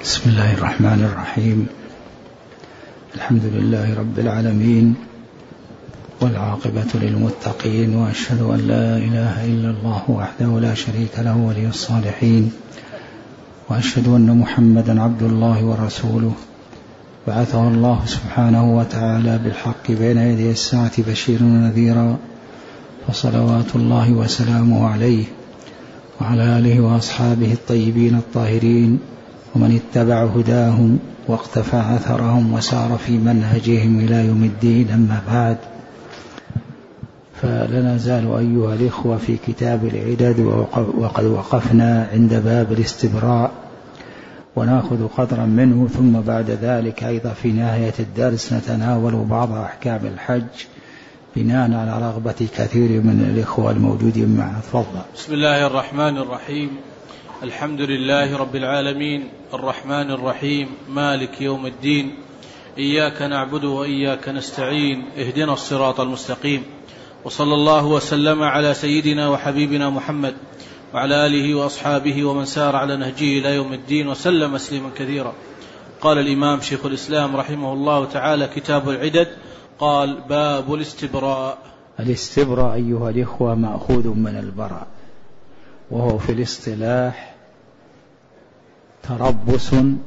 بسم الله الرحمن الرحيم. الحمد لله رب العالمين، والعاقبة للمتقين، وأشهد أن لا إله إلا الله وحده لا شريك له ولي الصالحين، وأشهد أن محمدا عبد الله ورسوله بعثه الله سبحانه وتعالى بالحق بين يدي الساعة بشيرا ونذيرا، فصلوات الله وسلامه عليه وعلى آله وأصحابه الطيبين الطاهرين ومن اتبع هداهم واقتفى أثرهم وسار في منهجهم إلى يوم الدين. أما بعد، فلا نزال أيها الإخوة في كتاب العدد، وقد وقفنا عند باب الاستبراء، ونأخذ قدرا منه، ثم بعد ذلك أيضا في نهاية الدرس نتناول بعض أحكام الحج بناء على رغبة كثير من الإخوة الموجودين معنا. تفضل. بسم الله الرحمن الرحيم. الحمد لله رب العالمين، الرحمن الرحيم، مالك يوم الدين، إياك نعبد وإياك نستعين، اهدنا الصراط المستقيم، وصلى الله وسلم على سيدنا وحبيبنا محمد وعلى آله وأصحابه ومن سار على نهجه إلى يوم الدين وسلم تسليما كثيرا. قال الإمام شيخ الإسلام رحمه الله تعالى: كتاب العدد. قال: باب الاستبراء. الاستبراء أيها الإخوة مأخوذ من البراء، وهو في الاصطلاح تربص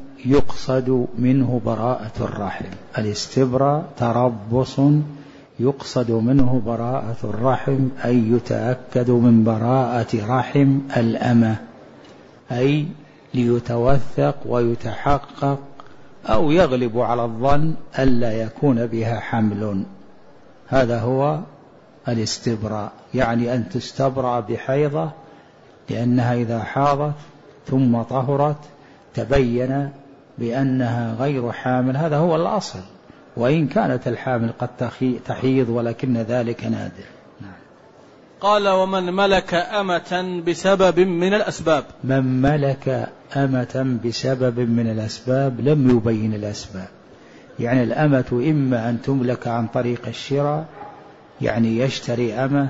يقصد منه براءة الرحم. الاستبراء تربص يقصد منه براءة الرحم، أي يتأكد من براءة رحم الأمة، أي ليتوثق ويتحقق أو يغلب على الظن ألا يكون بها حمل. هذا هو الاستبراء، يعني أن تستبرأ بحيضة، لأنها إذا حاضت ثم طهرت تبين بأنها غير حامل. هذا هو الأصل، وإن كانت الحامل قد تحيض، ولكن ذلك نادر. قال: ومن ملك أمة بسبب من الأسباب. من ملك أمة بسبب من الأسباب لم يبين الأسباب، يعني الأمة إما أن تملك عن طريق الشراء، يعني يشتري أمة،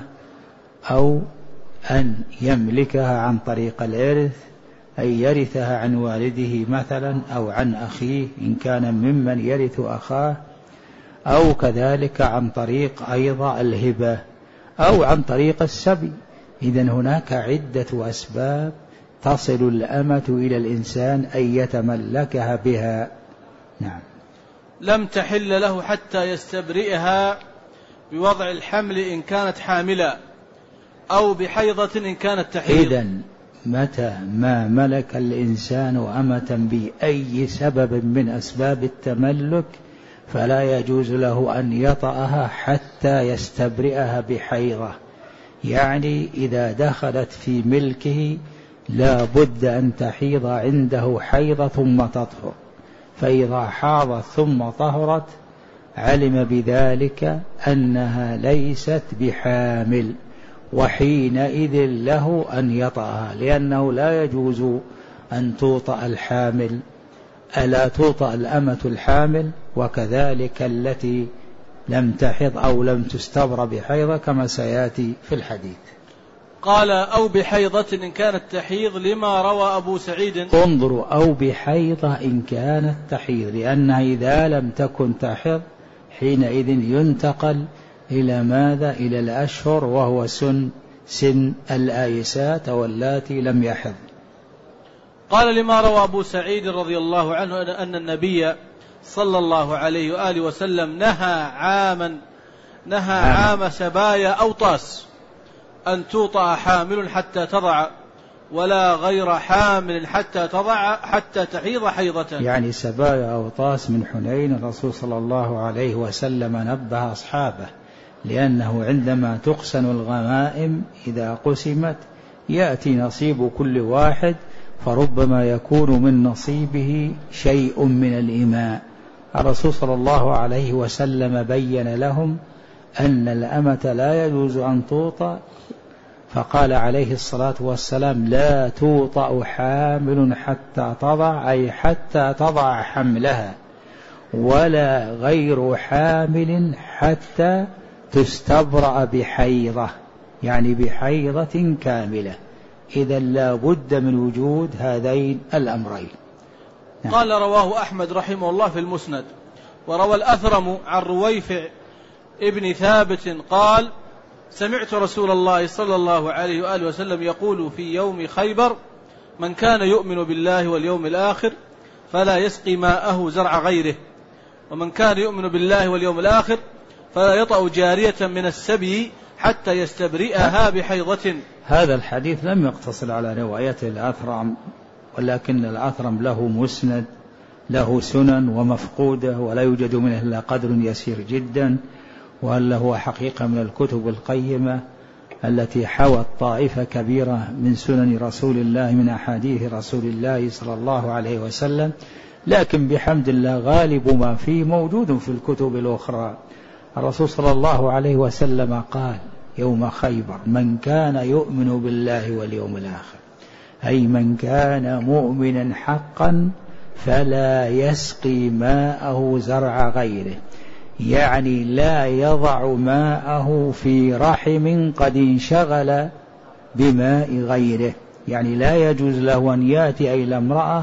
أو أن يملكها عن طريق الإرث، أي يرثها عن والده مثلا أو عن أخيه إن كان ممن يرث أخاه، أو كذلك عن طريق أيضا الهبة، أو عن طريق السبي. إذن هناك عدة أسباب تصل الأمة إلى الإنسان أن يتملكها بها. نعم. لم تحل له حتى يستبرئها بوضع الحمل إن كانت حاملا، أو بحيضة إن كانت تحيض. إذن متى ما ملك الإنسان أمة بأي سبب من أسباب التملك فلا يجوز له أن يطأها حتى يستبرئها بحيضة، يعني إذا دخلت في ملكه لا بد أن تحيض عنده حيضة ثم تطهر، فإذا حاضت ثم طهرت علم بذلك أنها ليست بحامل، وحينئذ له أن يطأها، لأنه لا يجوز أن توطأ الحامل، ألا توطأ الأمة الحامل، وكذلك التي لم تحض أو لم تستبر بحيضة كما سيأتي في الحديث. قال: أو بحيضة إن كانت تحيض، لما روى أبو سعيد. انظروا، أو بحيضة إن كانت تحيض، لأنها إذا لم تكن تحض حينئذ ينتقل إلى ماذا؟ إلى الأشهر، وهو سن الآيسات واللاتي لم يحض. قال: لما روى أبو سعيد رضي الله عنه أن النبي صلى الله عليه وآله وسلم نهى عام سبايا أوطاس أن توطأ حامل حتى تضع، ولا غير حامل حتى تضع حتى تحيض حيضة. يعني سبايا أوطاس من حنين، الرسول صلى الله عليه وسلم نبه أصحابه، لأنه عندما تقسم الغنائم إذا قسمت يأتي نصيب كل واحد، فربما يكون من نصيبه شيء من الإماء. الرسول صلى الله عليه وسلم بين لهم أن الأمة لا يجوز أن توطأ، فقال عليه الصلاة والسلام: لا توطأ حامل حتى تضع، أي حتى تضع حملها، ولا غير حامل حتى تستبرأ بحيضة، يعني بحيضة كاملة. إذا لا بد من وجود هذين الأمرين. قال رواه أحمد رحمه الله في المسند. وروى الأثرم عن رويفع ابن ثابت قال سمعت رسول الله صلى الله عليه وآله وسلم يقول في يوم خيبر من كان يؤمن بالله واليوم الآخر فلا يسقي ماءه زرع غيره، ومن كان يؤمن بالله واليوم الآخر فلا يطأ جارية من السبي حتى يستبرئها بحيضة. هذا الحديث لم يقتصر على رواية الأثرم، ولكن الأثرم له مسند، له سنن ومفقودة، ولا يوجد منه إلا قدر يسير جدا، وهل هو حقيقة من الكتب القيمة التي حوت طائفة كبيرة من سنن رسول الله، من أحاديث رسول الله صلى الله عليه وسلم. لكن بحمد الله غالب ما فيه موجود في الكتب الأخرى. الرسول صلى الله عليه وسلم قال يوم خيبر من كان يؤمن بالله واليوم الآخر، أي من كان مؤمنا حقا فلا يسقي ماءه زرع غيره، يعني لا يضع ماءه في رحم قد انشغل بماء غيره، يعني لا يجوز له أن يأتي إلى امرأة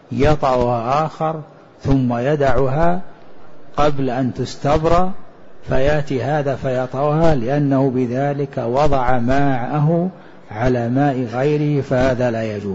يطأها آخر ثم يدعها قبل أن تستبرأ فيأتي هذا فيطأها، لأنه بذلك وضع ماءه على ماء غيره، فهذا لا يجوز.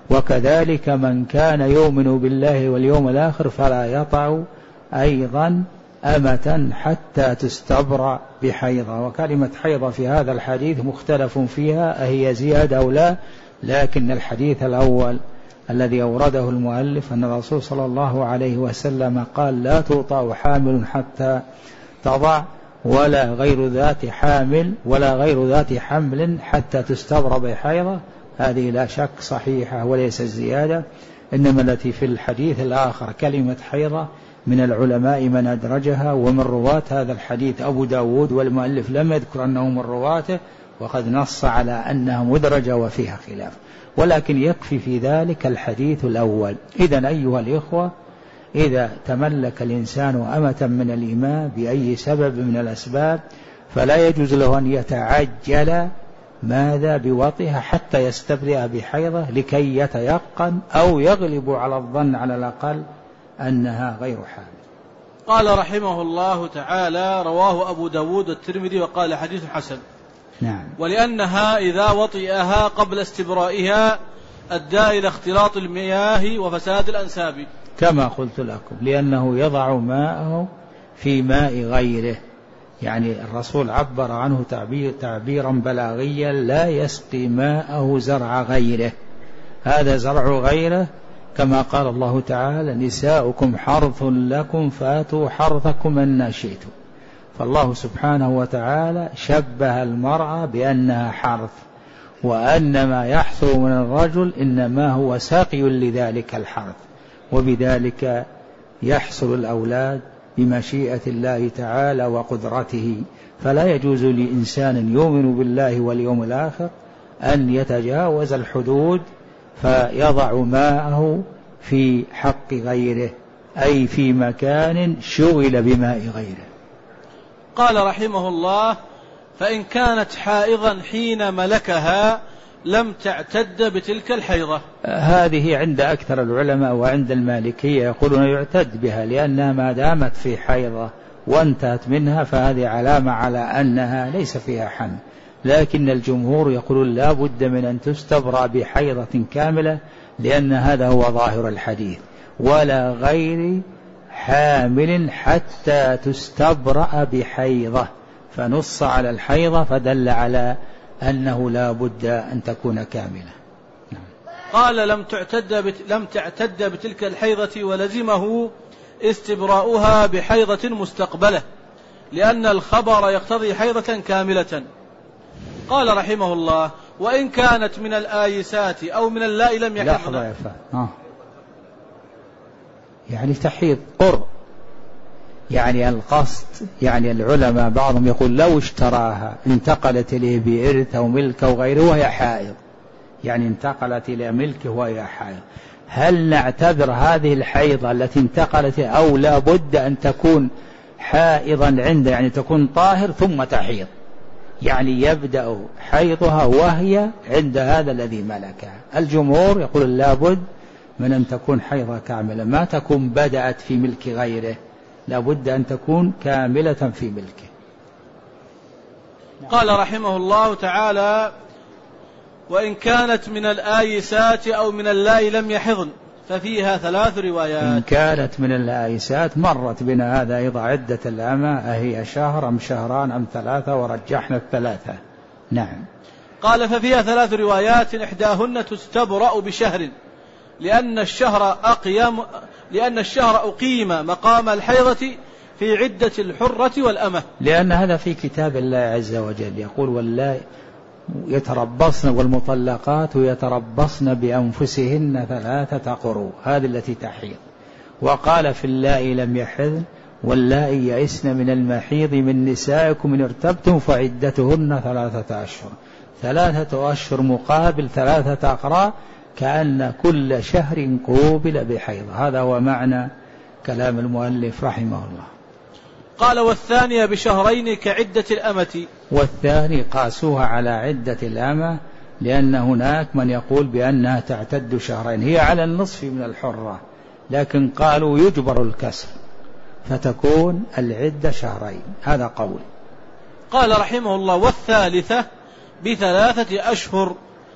وكذلك من كان يؤمن بالله واليوم الآخر فلا يطأ أيضا أمة حتى تستبرأ بحيضة. وكلمة حيضة في هذا الحديث مختلف فيها أهي زيادة أو لا، لكن الحديث الأول الذي أورده المؤلف أن الرسول صلى الله عليه وسلم قال لا تطأ حامل حتى تضع، ولا غير ذات حامل ولا غير ذات حمل حتى تستبرأ بحيضة، هذه لا شك صحيحة وليس الزيادة. إنما التي في الحديث الآخر كلمة حيضة من العلماء من أدرجها، ومن رواة هذا الحديث أبو داود، والمؤلف لم يذكر أنه من رواته، وقد نص على أنها مدرجة وفيها خلاف، ولكن يكفي في ذلك الحديث الأول. إذن أيها الإخوة، إذا تملك الإنسان أمة من الإماء بأي سبب من الأسباب فلا يجوز له أن يتعجل ماذا بوطئها حتى يستبرئ بحيضة لكي يتيقن أو يغلب على الظن على الأقل أنها غير حامل. قال رحمه الله تعالى رواه أبو داود والترمذي وقال حديث حسن. نعم. ولأنها إذا وطئها قبل استبرائها أدى إلى اختلاط المياه وفساد الأنساب، كما قلت لكم، لأنه يضع ماءه في ماء غيره، يعني الرسول عبر عنه تعبيرا بلاغيا لا يسقي ماءه زرع غيره، هذا زرع غيره كما قال الله تعالى نساؤكم حرث لكم فاتوا حرثكم أن شئتم. فالله سبحانه وتعالى شبه المرأة بأنها حرث، وأن ما يحصل من الرجل إنما هو ساقي لذلك الحرث، وبذلك يحصل الأولاد بمشيئة الله تعالى وقدرته. فلا يجوز لإنسان يؤمن بالله واليوم الآخر أن يتجاوز الحدود فيضع ماءه في حق غيره، أي في مكان شغل بماء غيره. قال رحمه الله فإن كانت حائضا حين ملكها لم تعتد بتلك الحيضة. هذه عند أكثر العلماء وعند المالكية يقولون يعتد بها، لأنها ما دامت في حيضة وانتهت منها فهذه علامة على أنها ليس فيها حمل. لكن الجمهور يقولون لا بد من أن تستبرأ بحيضة كاملة، لأن هذا هو ظاهر الحديث، ولا غير حامل حتى تستبرأ بحيضة، فنص على الحيضة فدل على أنه لا بد أن تكون كاملة. قال لم تعتد بتلك الحيضة ولزمه استبراؤها بحيضة مستقبلة، لأن الخبر يقتضي حيضة كاملة. قال رحمه الله وإن كانت من الآيسات أو من اللائي لم يحضن. لحظة يا فهد، يعني تحيض قرء، يعني القصد، يعني العلماء بعضهم يقول لو اشتراها انتقلت إليه بإرث أو ملك أو غيره وهي حائض، يعني انتقلت إلى ملكه وهي حائض، هل نعتبر هذه الحيضة التي انتقلت أو لا بد أن تكون حائضا عنده، يعني تكون طاهر ثم تحيض، يعني يبدأ حيضها وهي عند هذا الذي ملكها؟ الجمهور يقول لا بد من أن تكون حيضة كاملة، ما تكون بدأت في ملك غيره، لابد أن تكون كاملة في ملكه. قال رحمه الله تعالى: وإن كانت من الآيسات أو من اللائي لم يحضن ففيها 3 روايات. إن كانت من الآيسات مرت بنا هذا أيضا عدة الأمة، أهي شهر أم شهران أم 3، ورجحنا 3. نعم. قال: ففيها 3 روايات، إحداهن تستبرأ بشهر لأن الشهر أقيم مقام الحيضة في عدة الحرة والأمة. لأن هذا في كتاب الله عز وجل يقول: والله يتربصن والمطلقات يتربصن بأنفسهن 3 قروء، هذه التي تحيض. وقال: في اللائي لم يحضن واللائي يئسن من المحيض من نسائكم إن ارتبتم فعدتهن 3 أشهر. 3 أشهر مقابل 3 أقراء، كأن كل شهر قوبل بحيض. هذا هو معنى كلام المؤلف رحمه الله. قال: والثانية بشهرين كعدة الأمة. والثاني قاسوها على عدة الأمة، لأن هناك من يقول بأنها تعتد شهرين، هي على النصف من الحرة، لكن قالوا يجبر الكسر فتكون العدة شهرين. هذا قول. قال رحمه الله: والثالثة ب3 أشهر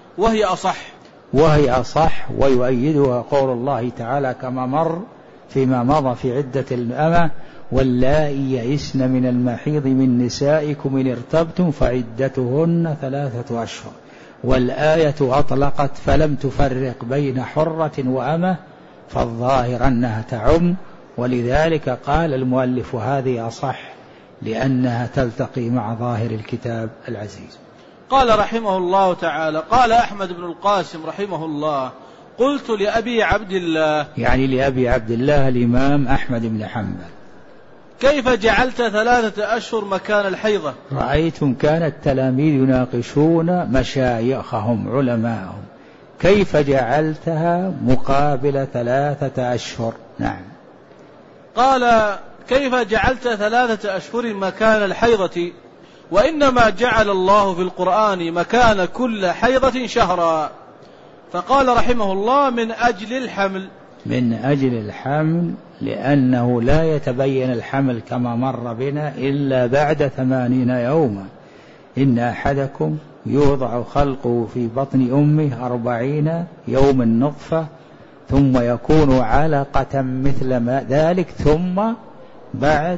وهي أصح، ويؤيدها قول الله تعالى كما مر فيما مضى في عدة الأمة: واللائي يئسن من المحيض من نسائكم إن ارتبتم فعدتهن 3 أشهر. والآية أطلقت فلم تفرق بين حرة وأمة، فالظاهر أنها تعم، ولذلك قال المؤلف: هذه أصح لأنها تلتقي مع ظاهر الكتاب العزيز. قال رحمه الله تعالى: قال أحمد بن القاسم رحمه الله: قلت لأبي عبد الله، يعني لأبي عبد الله الإمام أحمد بن حنبل: كيف جعلت 3 أشهر مكان الحيضة؟ رأيتم كان التلاميذ يناقشون مشايخهم علماءهم، كيف جعلتها مقابل 3 أشهر؟ نعم. قال: كيف جعلت 3 أشهر مكان الحيضة؟ وإنما جعل الله في القرآن مكان كل حيضة شهرا. فقال رحمه الله: من أجل الحمل، لأنه لا يتبين الحمل كما مر بنا إلا بعد 80 يوما. إن أحدكم يوضع خلقه في بطن أمه 40 يوم النطفة، ثم يكون علقة مثل ما ذلك، ثم بعد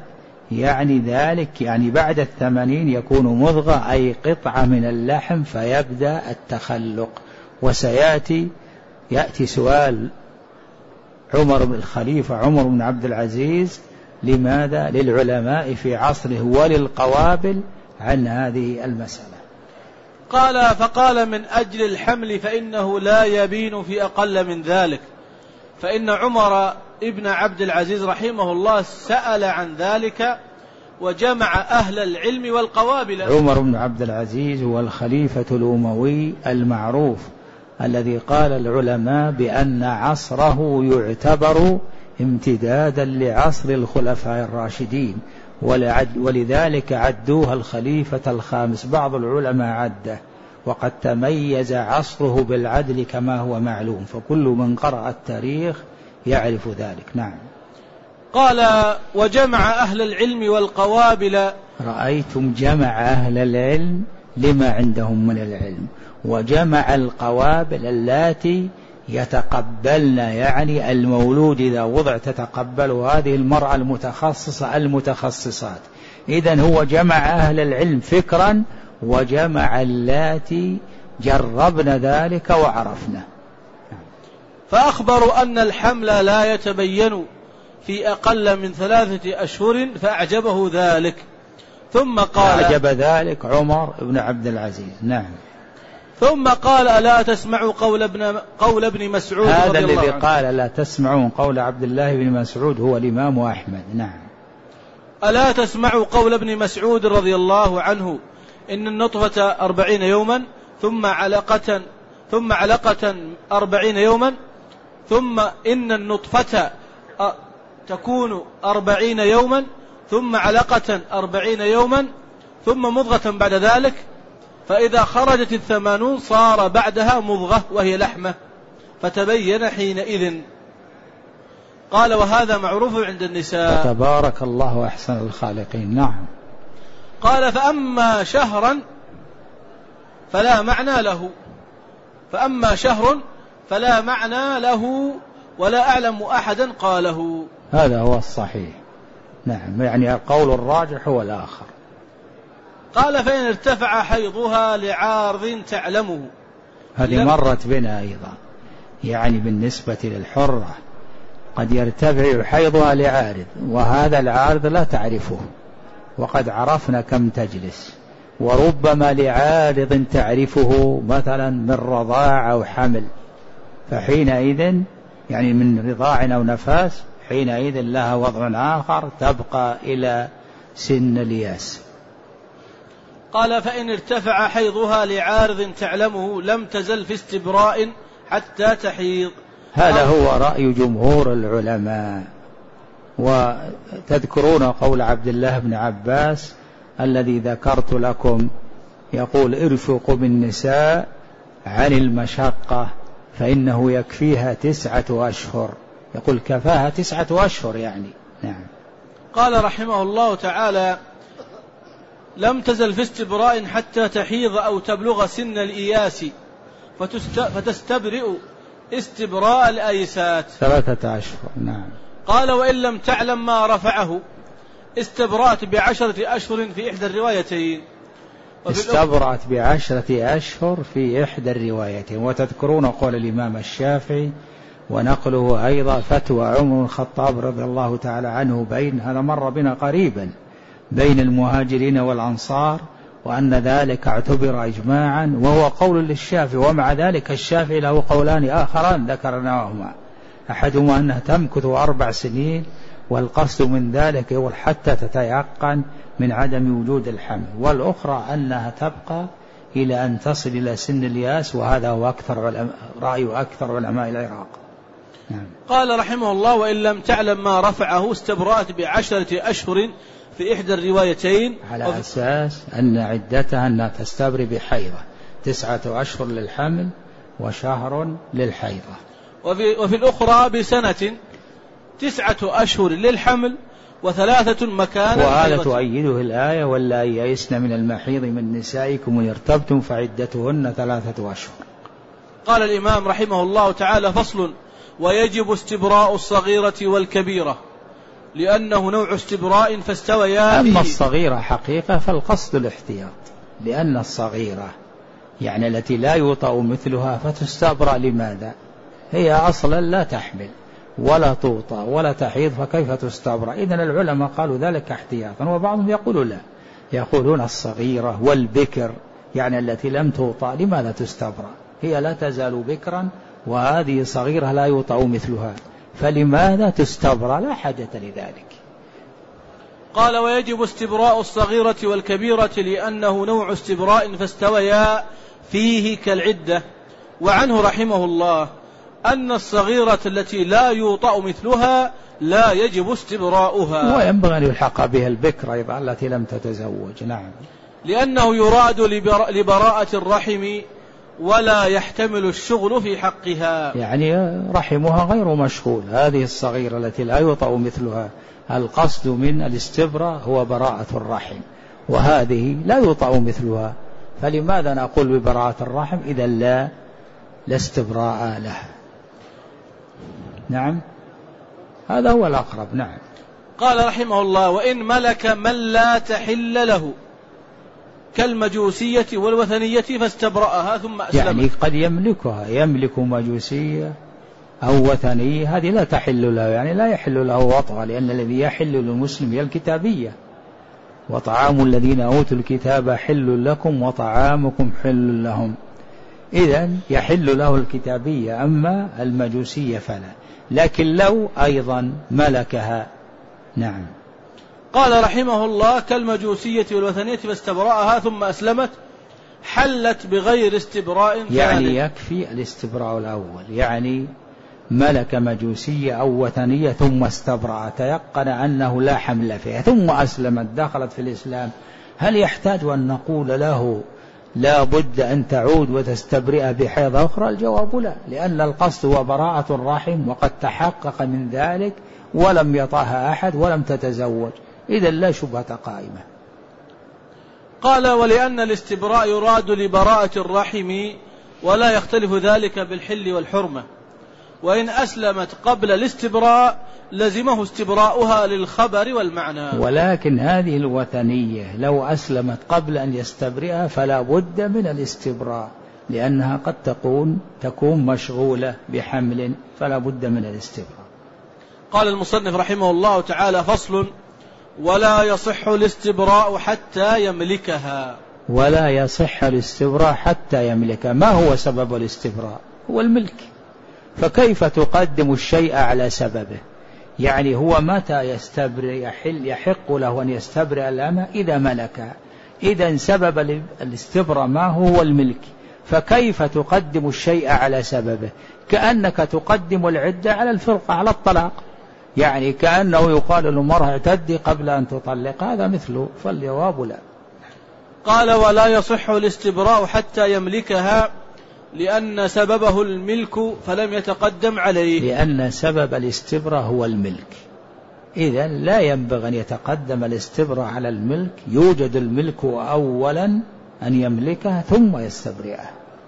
بعد 80 يكون مضغة، أي قطعة من اللحم، فيبدأ التخلق. وسيأتي سؤال عمر بن الخليفة عمر بن عبد العزيز: لماذا للعلماء في عصره وللقوابل عن هذه المسألة؟ فقال: من أجل الحمل، فإنه لا يبين في أقل من ذلك. فإن عمر ابن عبد العزيز رحمه الله سأل عن ذلك وجمع أهل العلم والقوابل. عمر بن عبد العزيز هو الخليفة الأموي المعروف الذي قال العلماء بأن عصره يعتبر امتدادا لعصر الخلفاء الراشدين، ولذلك عدوها الخليفة الخامس. بعض العلماء عده، وقد تميز عصره بالعدل كما هو معلوم، فكل من قرأ التاريخ يعرف ذلك. نعم. قال: وجمع أهل العلم والقوابل. رأيتم جمع أهل العلم لما عندهم من العلم، وجمع القوابل اللاتي يتقبلن، يعني المولود إذا وضع تتقبل هذه المرأة المتخصصات. إذن هو جمع أهل العلم فكرا، وجمع اللاتي جربن ذلك وعرفنا. فأخبروا أن الحمل لا يتبين في أقل من 3 أشهر، فأعجبه ذلك. ثم قال: أعجب ذلك عمر بن عبد العزيز. نعم. ثم قال: ألا تسمعوا قول ابن مسعود رضي الله عنه؟ هذا الذي قال لا تسمعون قول عبد الله بن مسعود هو الإمام أحمد. نعم. ألا تسمعوا قول ابن مسعود رضي الله عنه: إن النطفة 40 يوما ثم علقة 40 يوما، ثم إن النطفة تكون 40 يوما، ثم علقة 40 يوما، ثم مضغة بعد ذلك، فإذا خرجت 80 صار بعدها مضغة وهي لحمة، فتبين حينئذ. قال وهذا معروف عند النساء. فتبارك الله أحسن الخالقين. نعم. قال فأما شهرا فلا معنى له، فأما شهر فلا معنى له ولا أعلم أحدا قاله. هذا هو الصحيح. نعم، يعني القول الراجح هو الآخر. قال فإن ارتفع حيضها لعارض تعلمه. هذه مرت بنا أيضا، يعني بالنسبة للحرة قد يرتفع حيضها لعارض، وهذا العارض لا تعرفه، وقد عرفنا كم تجلس، وربما لعارض تعرفه مثلا من رضاع أو حمل، فحينئذ يعني من رضاع أو نفاس، حينئذ لها وضع آخر تبقى إلى سن الياس. قال فإن ارتفع حيضها لعارض تعلمه لم تزل في استبراء حتى تحيض. هذا هو رأي جمهور العلماء. وتذكرون قول عبد الله بن عباس الذي ذكرت لكم، يقول ارفقوا بالنساء عن المشقة فإنه يكفيها 9 أشهر. يقول كفاها 9 أشهر يعني. نعم. قال رحمه الله تعالى لم تزل في استبراء حتى تحيض أو تبلغ سن الإياس فتستبرئ استبراء الأيسات 3 أشهر. نعم. قال وإن لم تعلم ما رفعه استبرأت ب10 أشهر في إحدى الروايتين. استبرأت ب10 أشهر في إحدى الروايتين. وتذكرون قول الإمام الشافعي ونقله أيضا فتوى عمر الخطاب رضي الله تعالى عنه بين، هذا مر بنا قريبا، بين المهاجرين والأنصار، وأن ذلك اعتبر إجماعا، وهو قول للشافعي. ومع ذلك الشافعي له قولان آخران ذكرناهما، أحدهما أنها تمكث 4 سنين، والقصد من ذلك يقول حتى تتيقن من عدم وجود الحمل، والأخرى أنها تبقى إلى أن تصل إلى سن الياس، وهذا هو رأي أكثر علماء العراق. نعم. قال رحمه الله وإن لم تعلم ما رفعه استبرأت ب10 أشهر في إحدى الروايتين، على أساس أن عدتها أنها تستبرئ بحيضة 9 أشهر للحمل وشهر للحيضة. وفي الأخرى بسنة 9 أشهر للحمل و3 مكان. وهذا تؤيده الآية واللائي يئسن من المحيض من نسائكم إن ارتبتم فعدتهن 3 أشهر. قال الإمام رحمه الله تعالى فصل ويجب استبراء الصغيرة والكبيرة لأنه نوع استبراء فاستويا. أما الصغيرة حقيقة فالقصد الاحتياط، لأن الصغيرة يعني التي لا يوطأ مثلها فتستبرأ. لماذا؟ هي أصلا لا تحمل ولا توطأ ولا تحيض، فكيف تستبرأ؟ إذن العلماء قالوا ذلك احتياطا. وبعضهم يقول لا، يقولون الصغيرة والبكر يعني التي لم توطأ لماذا تستبرأ؟ هي لا تزال بكرا وهذه صغيرة لا يوطأ مثلها، فلماذا تستبرأ؟ لا حاجة لذلك. قال ويجب استبراء الصغيرة والكبيرة لأنه نوع استبراء فاستويا فيه كالعدة. وعنه رحمه الله أن الصغيرة التي لا يوطأ مثلها لا يجب استبراؤها، وينبغي أن يلحق بها البكر أيضا التي لم تتزوج. نعم. لأنه يراد لبراءة الرحم ولا يحتمل الشغل في حقها، يعني رحمها غير مشغول. هذه الصغيرة التي لا يوطأ مثلها القصد من الاستبراء هو براءة الرحم، وهذه لا يوطأ مثلها، فلماذا نقول ببراءة الرحم إذا لا استبراء لها؟ نعم، هذا هو الأقرب. نعم. قال رحمه الله وإن ملك من لا تحل له كالمجوسية والوثنية فاستبرأها ثم أسلم. يعني قد يملكها، يملك مجوسية أو وثنية، هذه لا تحل له، يعني لا يحل له وطأ، لأن الذي يحل للمسلم هي الكتابية. وطعام الذين أوتوا الكتاب حل لكم وطعامكم حل لهم، إذن يحل له الكتابية، أما المجوسية فلا. لكن لو أيضا ملكها. نعم. قال رحمه الله كالمجوسية والوثنية فاستبرأها ثم أسلمت حلت بغير استبراء ثاني. يعني يكفي الاستبراء الأول، يعني ملك مجوسية أو وثنية ثم استبرأ، تيقن أنه لا حمل فيها، ثم أسلمت دخلت في الإسلام، هل يحتاج أن نقول له لا بد أن تعود وتستبرئ بحيض أخرى؟ الجواب لا، لأن القصد هو براءة الرحم وقد تحقق من ذلك ولم يطعها أحد ولم تتزوج، إذا لا شبهة قائمة. قال: ولأن الاستبراء يراد لبراءة الرحم ولا يختلف ذلك بالحل والحرمة، وإن أسلمت قبل الاستبراء لزمه استبراؤها للخبر والمعنى. ولكن هذه الوثنية لو أسلمت قبل أن يستبرئها فلا بد من الاستبراء، لأنها قد تكون مشغولة بحمل، فلا بد من الاستبراء. قال المصنف رحمه الله تعالى: فصل: ولا يصح الاستبراء حتى يملكها. ولا يصح الاستبراء حتى يملكها. ما هو سبب الاستبراء؟ هو الملك، فكيف تقدم الشيء على سببه؟ يعني هو متى يستبرئ يحق له أن يستبرئ الأمة؟ إذا ملكها. إذا سبب الاستبراء ما هو الملك، فكيف تقدم الشيء على سببه؟ كأنك تقدم العدة على الفرقة، على الطلاق، يعني كأنه يقال للمرأة اعتدي قبل أن تطلق، هذا مثله، فالجواب لا. قال: ولا يصح الاستبراء حتى يملكها لأن سببه الملك فلم يتقدم عليه. لأن سبب الاستبراء هو الملك، إذن لا ينبغي أن يتقدم الاستبراء على الملك. يوجد الملك أولا أن يملكها ثم يستبرئها،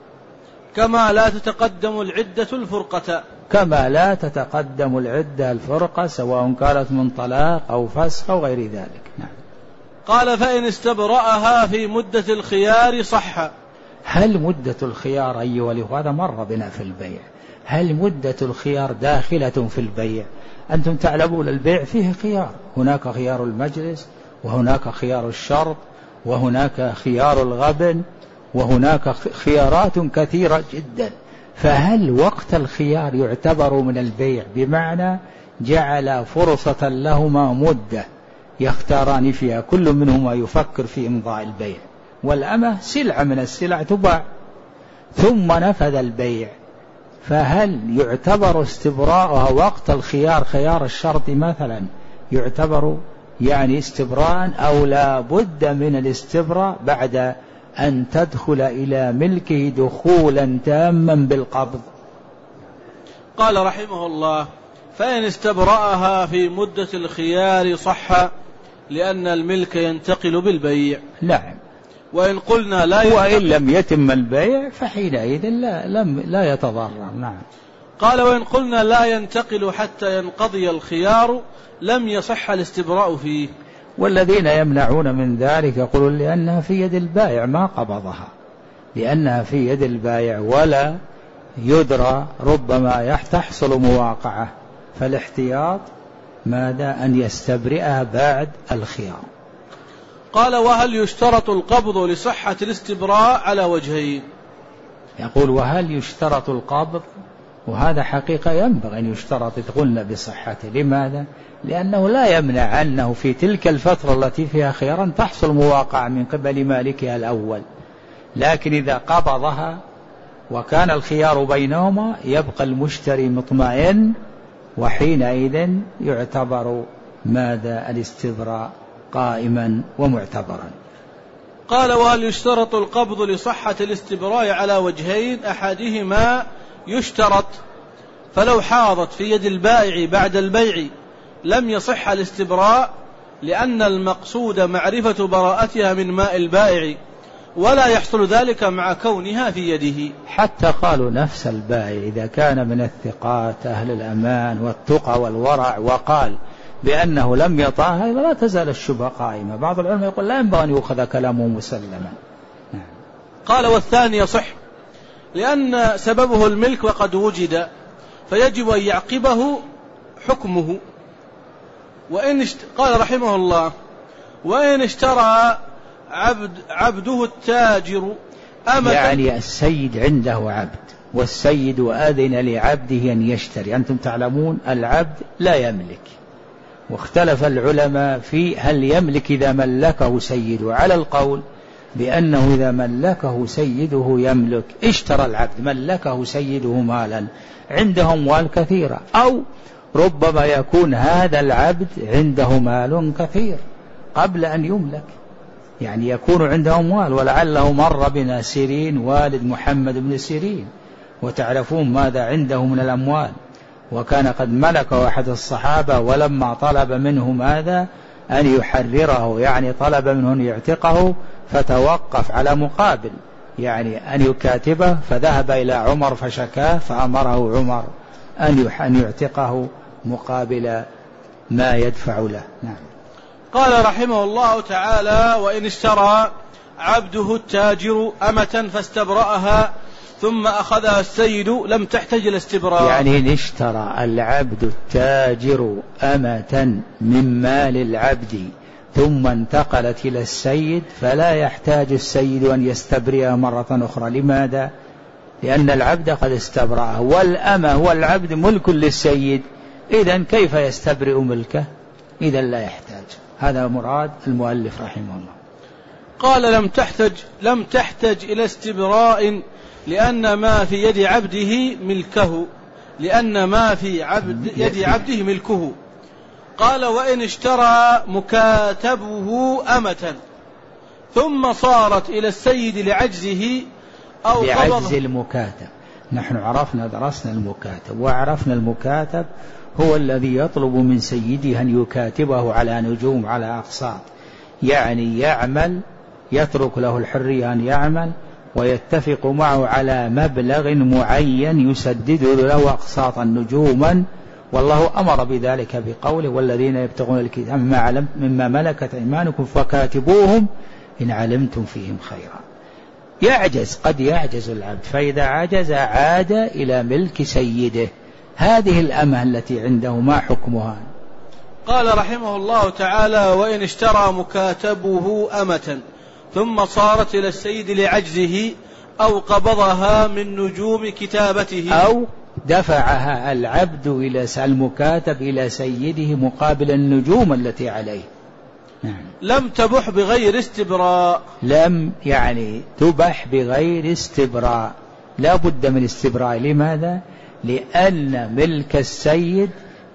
كما لا تتقدم العدة الفرقة. كما لا تتقدم العدة الفرقة، سواء كانت من طلاق أو فسخ أو غير ذلك. نعم. قال: فإن استبرأها في مدة الخيار صح. هل مدة الخيار أيها الأخوة، هذا مر بنا في البيع، هل مدة الخيار داخلة في البيع؟ أنتم تعلمون البيع فيه خيار، هناك خيار المجلس، وهناك خيار الشرط، وهناك خيار الغبن، وهناك خيارات كثيرة جدا. فهل وقت الخيار يعتبر من البيع، بمعنى جعل فرصة لهما مدة يختاران فيها كل منهما يفكر في إمضاء البيع، والأمة سلعة من السلع تباع، ثم نفذ البيع، فهل يعتبر استبراءها وقت الخيار، خيار الشرط مثلا، يعتبر يعني استبراء، أو لا بد من الاستبراء بعد أن تدخل إلى ملكه دخولا تاما بالقبض؟ قال رحمه الله: فإن استبرأها في مدة الخيار صح، لأن الملك ينتقل بالبيع. نعم. وإن قلنا وإن لم يتم البيع فحينئذ لا يتضرر. نعم. قال: وإن قلنا لا ينتقل حتى ينقضي الخيار لم يصح الاستبراء فيه. والذين يمنعون من ذلك يقولون لأنها في يد البائع ما قبضها، لأنها في يد البائع ولا يدرى، ربما تحصل مواقعة، فالاحتياط ماذا؟ أن يستبرئها بعد الخيار. قال: وهل يشترط القبض لصحة الاستبراء على وجهين؟ يقول: وهل يشترط القبض؟ وهذا حقيقة ينبغي أن يشترط، قلنا بصحته. لماذا؟ لأنه لا يمنع أنه في تلك الفترة التي فيها خيارا تحصل مواقعة من قبل مالكها الأول، لكن إذا قبضها وكان الخيار بينهما يبقى المشتري مطمئن، وحينئذ يعتبر ماذا؟ الاستبراء قائما ومعتبرا. قال: وهل يشترط القبض لصحة الاستبراء على وجهين؟ أحدهما يشترط، فلو حاضت في يد البائع بعد البيع لم يصح الاستبراء، لأن المقصود معرفة براءتها من ماء البائع، ولا يحصل ذلك مع كونها في يده. حتى قالوا نفس البائع إذا كان من الثقات أهل الأمان والتقى والورع وقال بأنه لم يطعها لا تزال الشبهة قائمة. بعض العلماء يقول لا ينبغي أن يؤخذ كلامه مسلما. قال: والثاني يصح لأن سببه الملك وقد وجد، فيجب أن يعقبه حكمه. قال رحمه الله: وإن اشترى عبده التاجر أمة، يعني السيد عنده عبد والسيد أذن لعبده أن يشتري. أنتم تعلمون العبد لا يملك، واختلف العلماء في هل يملك إذا ملكه سيده، على القول بأنه إذا ملكه سيده يملك. اشترى العبد ملكه سيده مالا، عنده أموال كثيرة، أو ربما يكون هذا العبد عنده مال كثير قبل أن يملك، يعني يكون عنده أموال، ولعله مر بنا سيرين والد محمد بن سيرين، وتعرفون ماذا عنده من الأموال، وكان قد ملك أحد الصحابة، ولما طلب منه ماذا أن يحرره، يعني طلب منه أن يعتقه، فتوقف على مقابل يعني أن يكاتبه، فذهب إلى عمر فشكاه، فأمره عمر أن يعتقه مقابل ما يدفع له. نعم. قال رحمه الله تعالى: وإن اشترى عبده التاجر أمة فاستبرأها ثم أخذها السيد لم تحتج إلى استبراء. يعني إن اشترى العبد التاجر أمة من مال العبد ثم انتقلت إلى السيد فلا يحتاج السيد أن يستبرئها مرة أخرى. لماذا؟ لأن العبد قد استبرأه، والأمة والعبد ملك للسيد، إذن كيف يستبرئ ملكه؟ إذن لا يحتاج. هذا مراد المؤلف رحمه الله. قال: لم تحتج إلى استبراء لأن ما في يد عبده ملكه، لأن ما في يد عبده ملكه. قال: وإن اشترى مكاتبه أمة ثم صارت إلى السيد لعجزه أو لعجز المكاتب. نحن درسنا المكاتب، وعرفنا المكاتب هو الذي يطلب من سيده أن يكاتبه على نجوم، على أقساط، يعني يعمل، يترك له الحرية أن يعمل، ويتفق معه على مبلغ معين يسدد له أقساطا نجوما، والله أمر بذلك بقوله: والذين يبتغون الكتاب مما ملكت أيمانكم فكاتبوهم إن علمتم فيهم خيرا. يعجز، قد يعجز العبد، فإذا عجز عاد إلى ملك سيده. هذه الأمة التي عنده ما حكمها؟ قال رحمه الله تعالى: وإن اشترى مكاتبه أمة ثم صارت إلى السيد لعجزه أو قبضها من نجوم كتابته، أو دفعها العبد إلى المكاتب إلى سيده مقابل النجوم التي عليه. لم تبح بغير استبراء. لم يعني تبح بغير استبراء، لا بد من استبراء. لماذا؟ لأن ملك السيد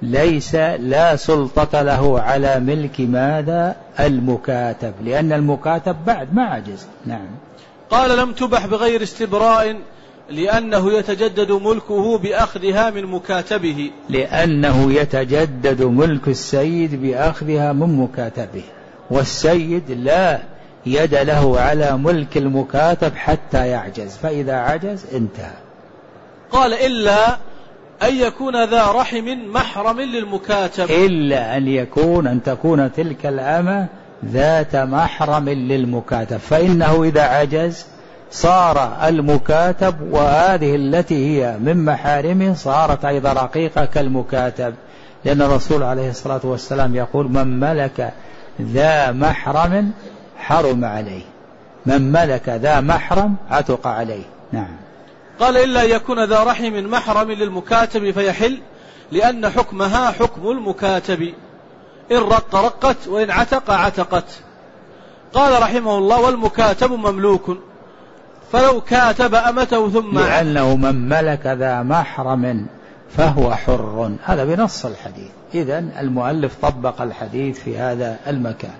لا سلطة له على ملك ماذا؟ المكاتب، لأن المكاتب بعد ما عجز. نعم. قال: لم تبح بغير استبراء لأنه يتجدد ملكه بأخذها من مكاتبه. لأنه يتجدد ملك السيد بأخذها من مكاتبه، والسيد لا يد له على ملك المكاتب حتى يعجز، فإذا عجز انتهى. قال: إلا أن يكون ذا رحم محرم للمكاتب. إلا أن تكون تلك الأمة ذات محرم للمكاتب، فإنه إذا عجز صار المكاتب، وهذه التي هي من محارمه صارت أيضا رقيقة كالمكاتب، لأن الرسول عليه الصلاة والسلام يقول: من ملك ذا محرم حرم عليه، من ملك ذا محرم عتق عليه. نعم. قال: إلا يكون ذا رحم محرم للمكاتب فيحل، لأن حكمها حكم المكاتب، إن رق رقت وإن عتق عتقت. قال رحمه الله: والمكاتب مملوك، فلو كاتب أمته ثم لأنه من ملك ذا محرم فهو حر. هذا بنص الحديث. إذن المؤلف طبق الحديث في هذا المكان.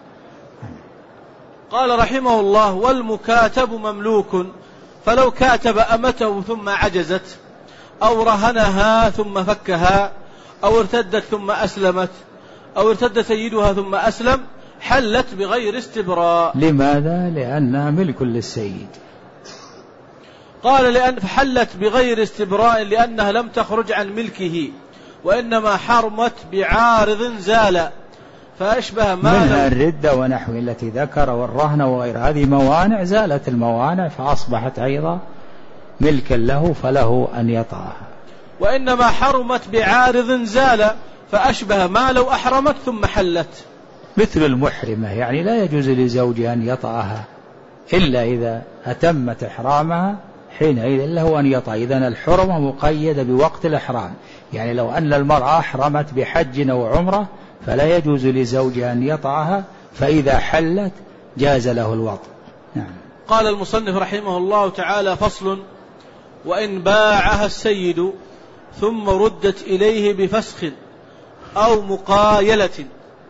قال رحمه الله: والمكاتب مملوك، فلو كاتب أمته ثم عجزت، أو رهنها ثم فكها، أو ارتدت ثم أسلمت، أو ارتد سيدها ثم أسلم، حلت بغير استبراء. لماذا؟ لأنها ملك للسيد. قال: لأن فحلت بغير استبراء لأنها لم تخرج عن ملكه، وإنما حرمت بعارض زال، فأشبه ما منها الردة ونحو التي ذكر، والرهن وغير هذه موانع، زالت الموانع فأصبحت أيضا ملكا له، فله أن يطأها. وإنما حرمت بعارض زال، فأشبه ما لو أحرمت ثم حلت. مثل المحرمة، يعني لا يجوز لزوجها أن يطأها إلا إذا أتمت إحرامها، حينئذ له أن يطأ. إذن الحرمة مقيدة بوقت الإحرام، يعني لو أن المرأة أحرمت بحج أو عمرة فلا يجوز لزوجها أن يطأها، فإذا حلت جاز له الوطء. نعم. قال المصنف رحمه الله تعالى: فصل: وإن باعها السيد ثم ردت إليه بفسخ أو مقايلة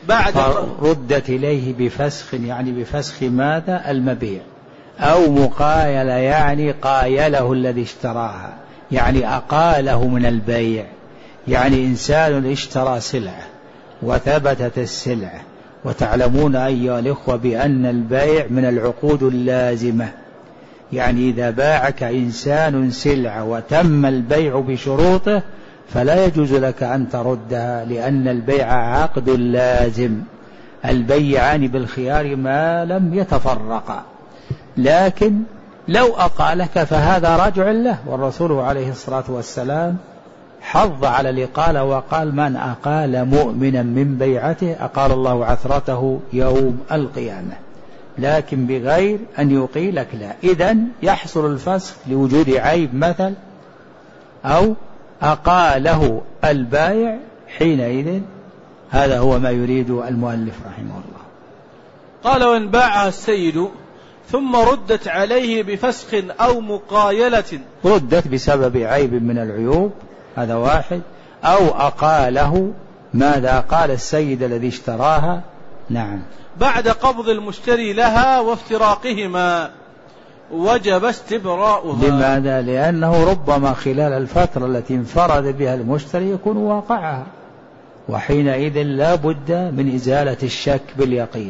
ردت إليه بفسخ، يعني بفسخ ماذا؟ المبيع. أو مقايلة، يعني قايله الذي اشتراها، يعني أقاله من البيع. يعني إنسان اشترى سلعة وثبتت السلعة، وتعلمون أيها الإخوة بأن البيع من العقود اللازمة، يعني إذا باعك إنسان سلعة وتم البيع بشروطه فلا يجوز لك أن تردها، لأن البيع عقد لازم، البيعان بالخيار ما لم يتفرقا. لكن لو أقالك فهذا راجع له، والرسول عليه الصلاة والسلام حض على الإقالة وقال: من أقال مؤمنا من بيعته أقال الله عثرته يوم القيامة. لكن بغير أن يقيلك لا. إذن يحصل الفسخ لوجود عيب مثل، أو أقاله البائع، حينئذ هذا هو ما يريد المؤلف رحمه الله. قال: وإن باعها السيد ثم ردت عليه بفسخ أو مقايلة، ردت بسبب عيب من العيوب، هذا واحد. أو أقاله، ماذا قال السيد الذي اشتراها؟ نعم. بعد قبض المشتري لها وافتراقهما وجب استبراؤها. لماذا؟ لأنه ربما خلال الفترة التي انفرد بها المشتري يكون واقعها، وحينئذ لا بد من إزالة الشك باليقين.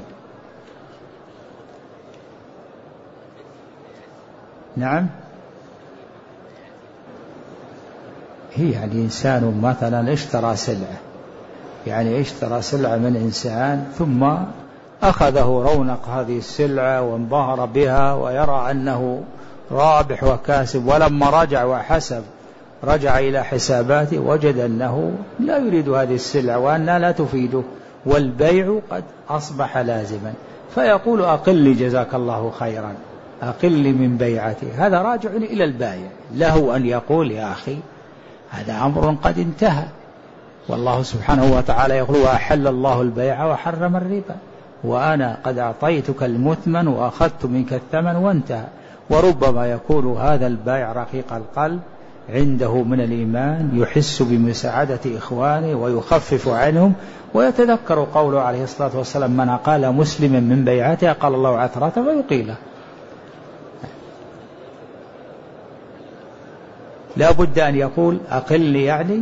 نعم. هي يعني إنسان مثلا اشترى سلعة، يعني اشترى سلعة من إنسان ثم أخذه رونق هذه السلعة وانبهر بها ويرى أنه رابح وكاسب، ولما رجع وحسب رجع إلى حساباته وجد أنه لا يريد هذه السلعة وأنها لا تفيده، والبيع قد أصبح لازما، فيقول: أقل جزاك الله خيرا، أقل من بيعتي. هذا راجع إلى البائع، له أن يقول: يا أخي هذا أمر قد انتهى، والله سبحانه وتعالى يقول: وأحل الله البيع وحرم الربا، وأنا قد أعطيتك المثمن وأخذت منك الثمن وانتهى. وربما يكون هذا البائع رقيق القلب، عنده من الإيمان، يحس بمساعدة إخوانه ويخفف عنهم، ويتذكر قوله عليه الصلاة والسلام: من أقال مسلما من بيعته قال الله عثرته ويقيله. لا بد أن يقول أقل، يعني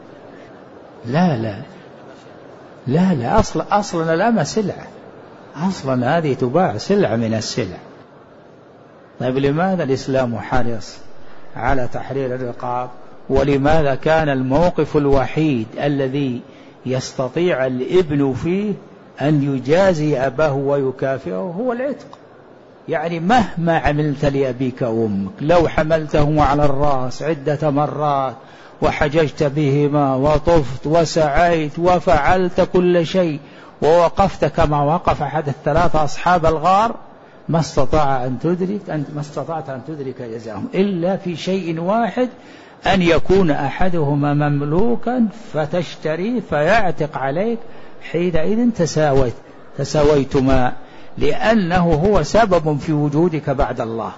لا أصلا الأمة سلعة، أصلا هذه تباع سلعة من السلع. طيب لماذا الإسلام حرص على تحرير الرقاب؟ ولماذا كان الموقف الوحيد الذي يستطيع الابن فيه أن يجازي أباه ويكافئه هو العتق؟ يعني مهما عملت لأبيك وأمك، لو حملتهم على الرأس عدة مرات وحججت بهما وطفت وسعيت وفعلت كل شيء ووقفت كما وقف أحد الثلاثة أصحاب الغار، ما استطعت أن تدرك جزاهم إلا في شيء واحد: أن يكون أحدهما مملوكا فتشتري فيعتق عليك، حينئذ تساويتما، لأنه هو سبب في وجودك بعد الله،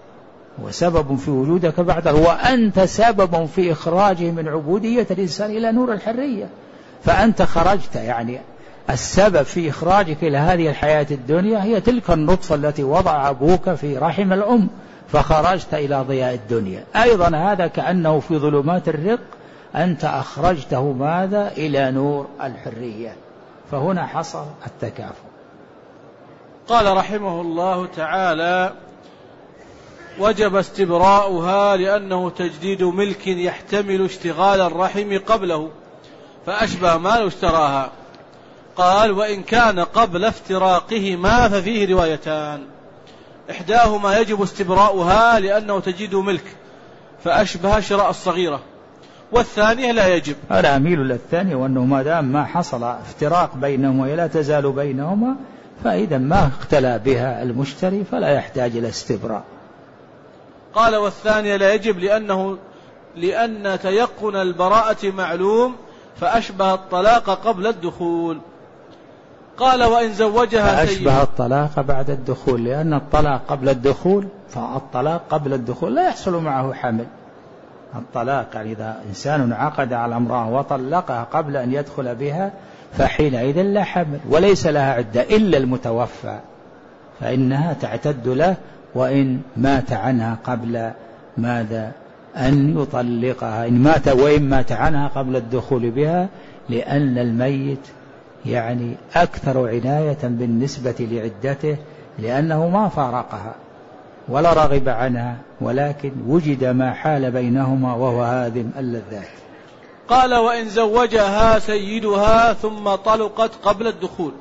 وأنت سبب في إخراجه من عبودية الإنسان إلى نور الحرية. فأنت خرجت، يعني السبب في إخراجك إلى هذه الحياة الدنيا هي تلك النطفة التي وضع أبوك في رحم الأم، فخرجت إلى ضياء الدنيا. أيضا هذا كأنه في ظلمات الرق، أنت أخرجته ماذا؟ إلى نور الحرية. فهنا حصل التكافؤ. قال رحمه الله تعالى: وجب استبراؤها لأنه تجديد ملك يحتمل اشتغال الرحم قبله، فأشبه ما لو اشتراها. قال: وإن كان قبل افتراقهما ففيه روايتان، إحداهما يجب استبراؤها لأنه تجديد ملك فأشبه شراء الصغيرة، والثانية لا يجب. أنا أميل للثاني، وأنه ما دام ما حصل افتراق بينهما ولا تزال بينهما، فإذا ما اختلى بها المشتري فلا يحتاج إلى استبراء. قال: والثانية لا يجب لأن تيقن البراءة معلوم فأشبه الطلاق قبل الدخول. قال: وإن زوجها فأشبه الطلاق بعد الدخول، لأن الطلاق قبل الدخول لا يحصل معه حمل، الطلاق يعني إذا إنسان عقد على امرأة وطلقها قبل أن يدخل بها فحينئذ لا حمل وليس لها عدة إلا المتوفى، فإنها تعتد له وإن مات عنها قبل ماذا أن يطلقها، وإن مات عنها قبل الدخول بها، لأن الميت يعني أكثر عناية بالنسبة لعدته، لأنه ما فارقها ولا رغب عنها، ولكن وجد ما حال بينهما وهو هادم اللذات. قال: وإن زوجها سيدها ثم طلقت قبل الدخول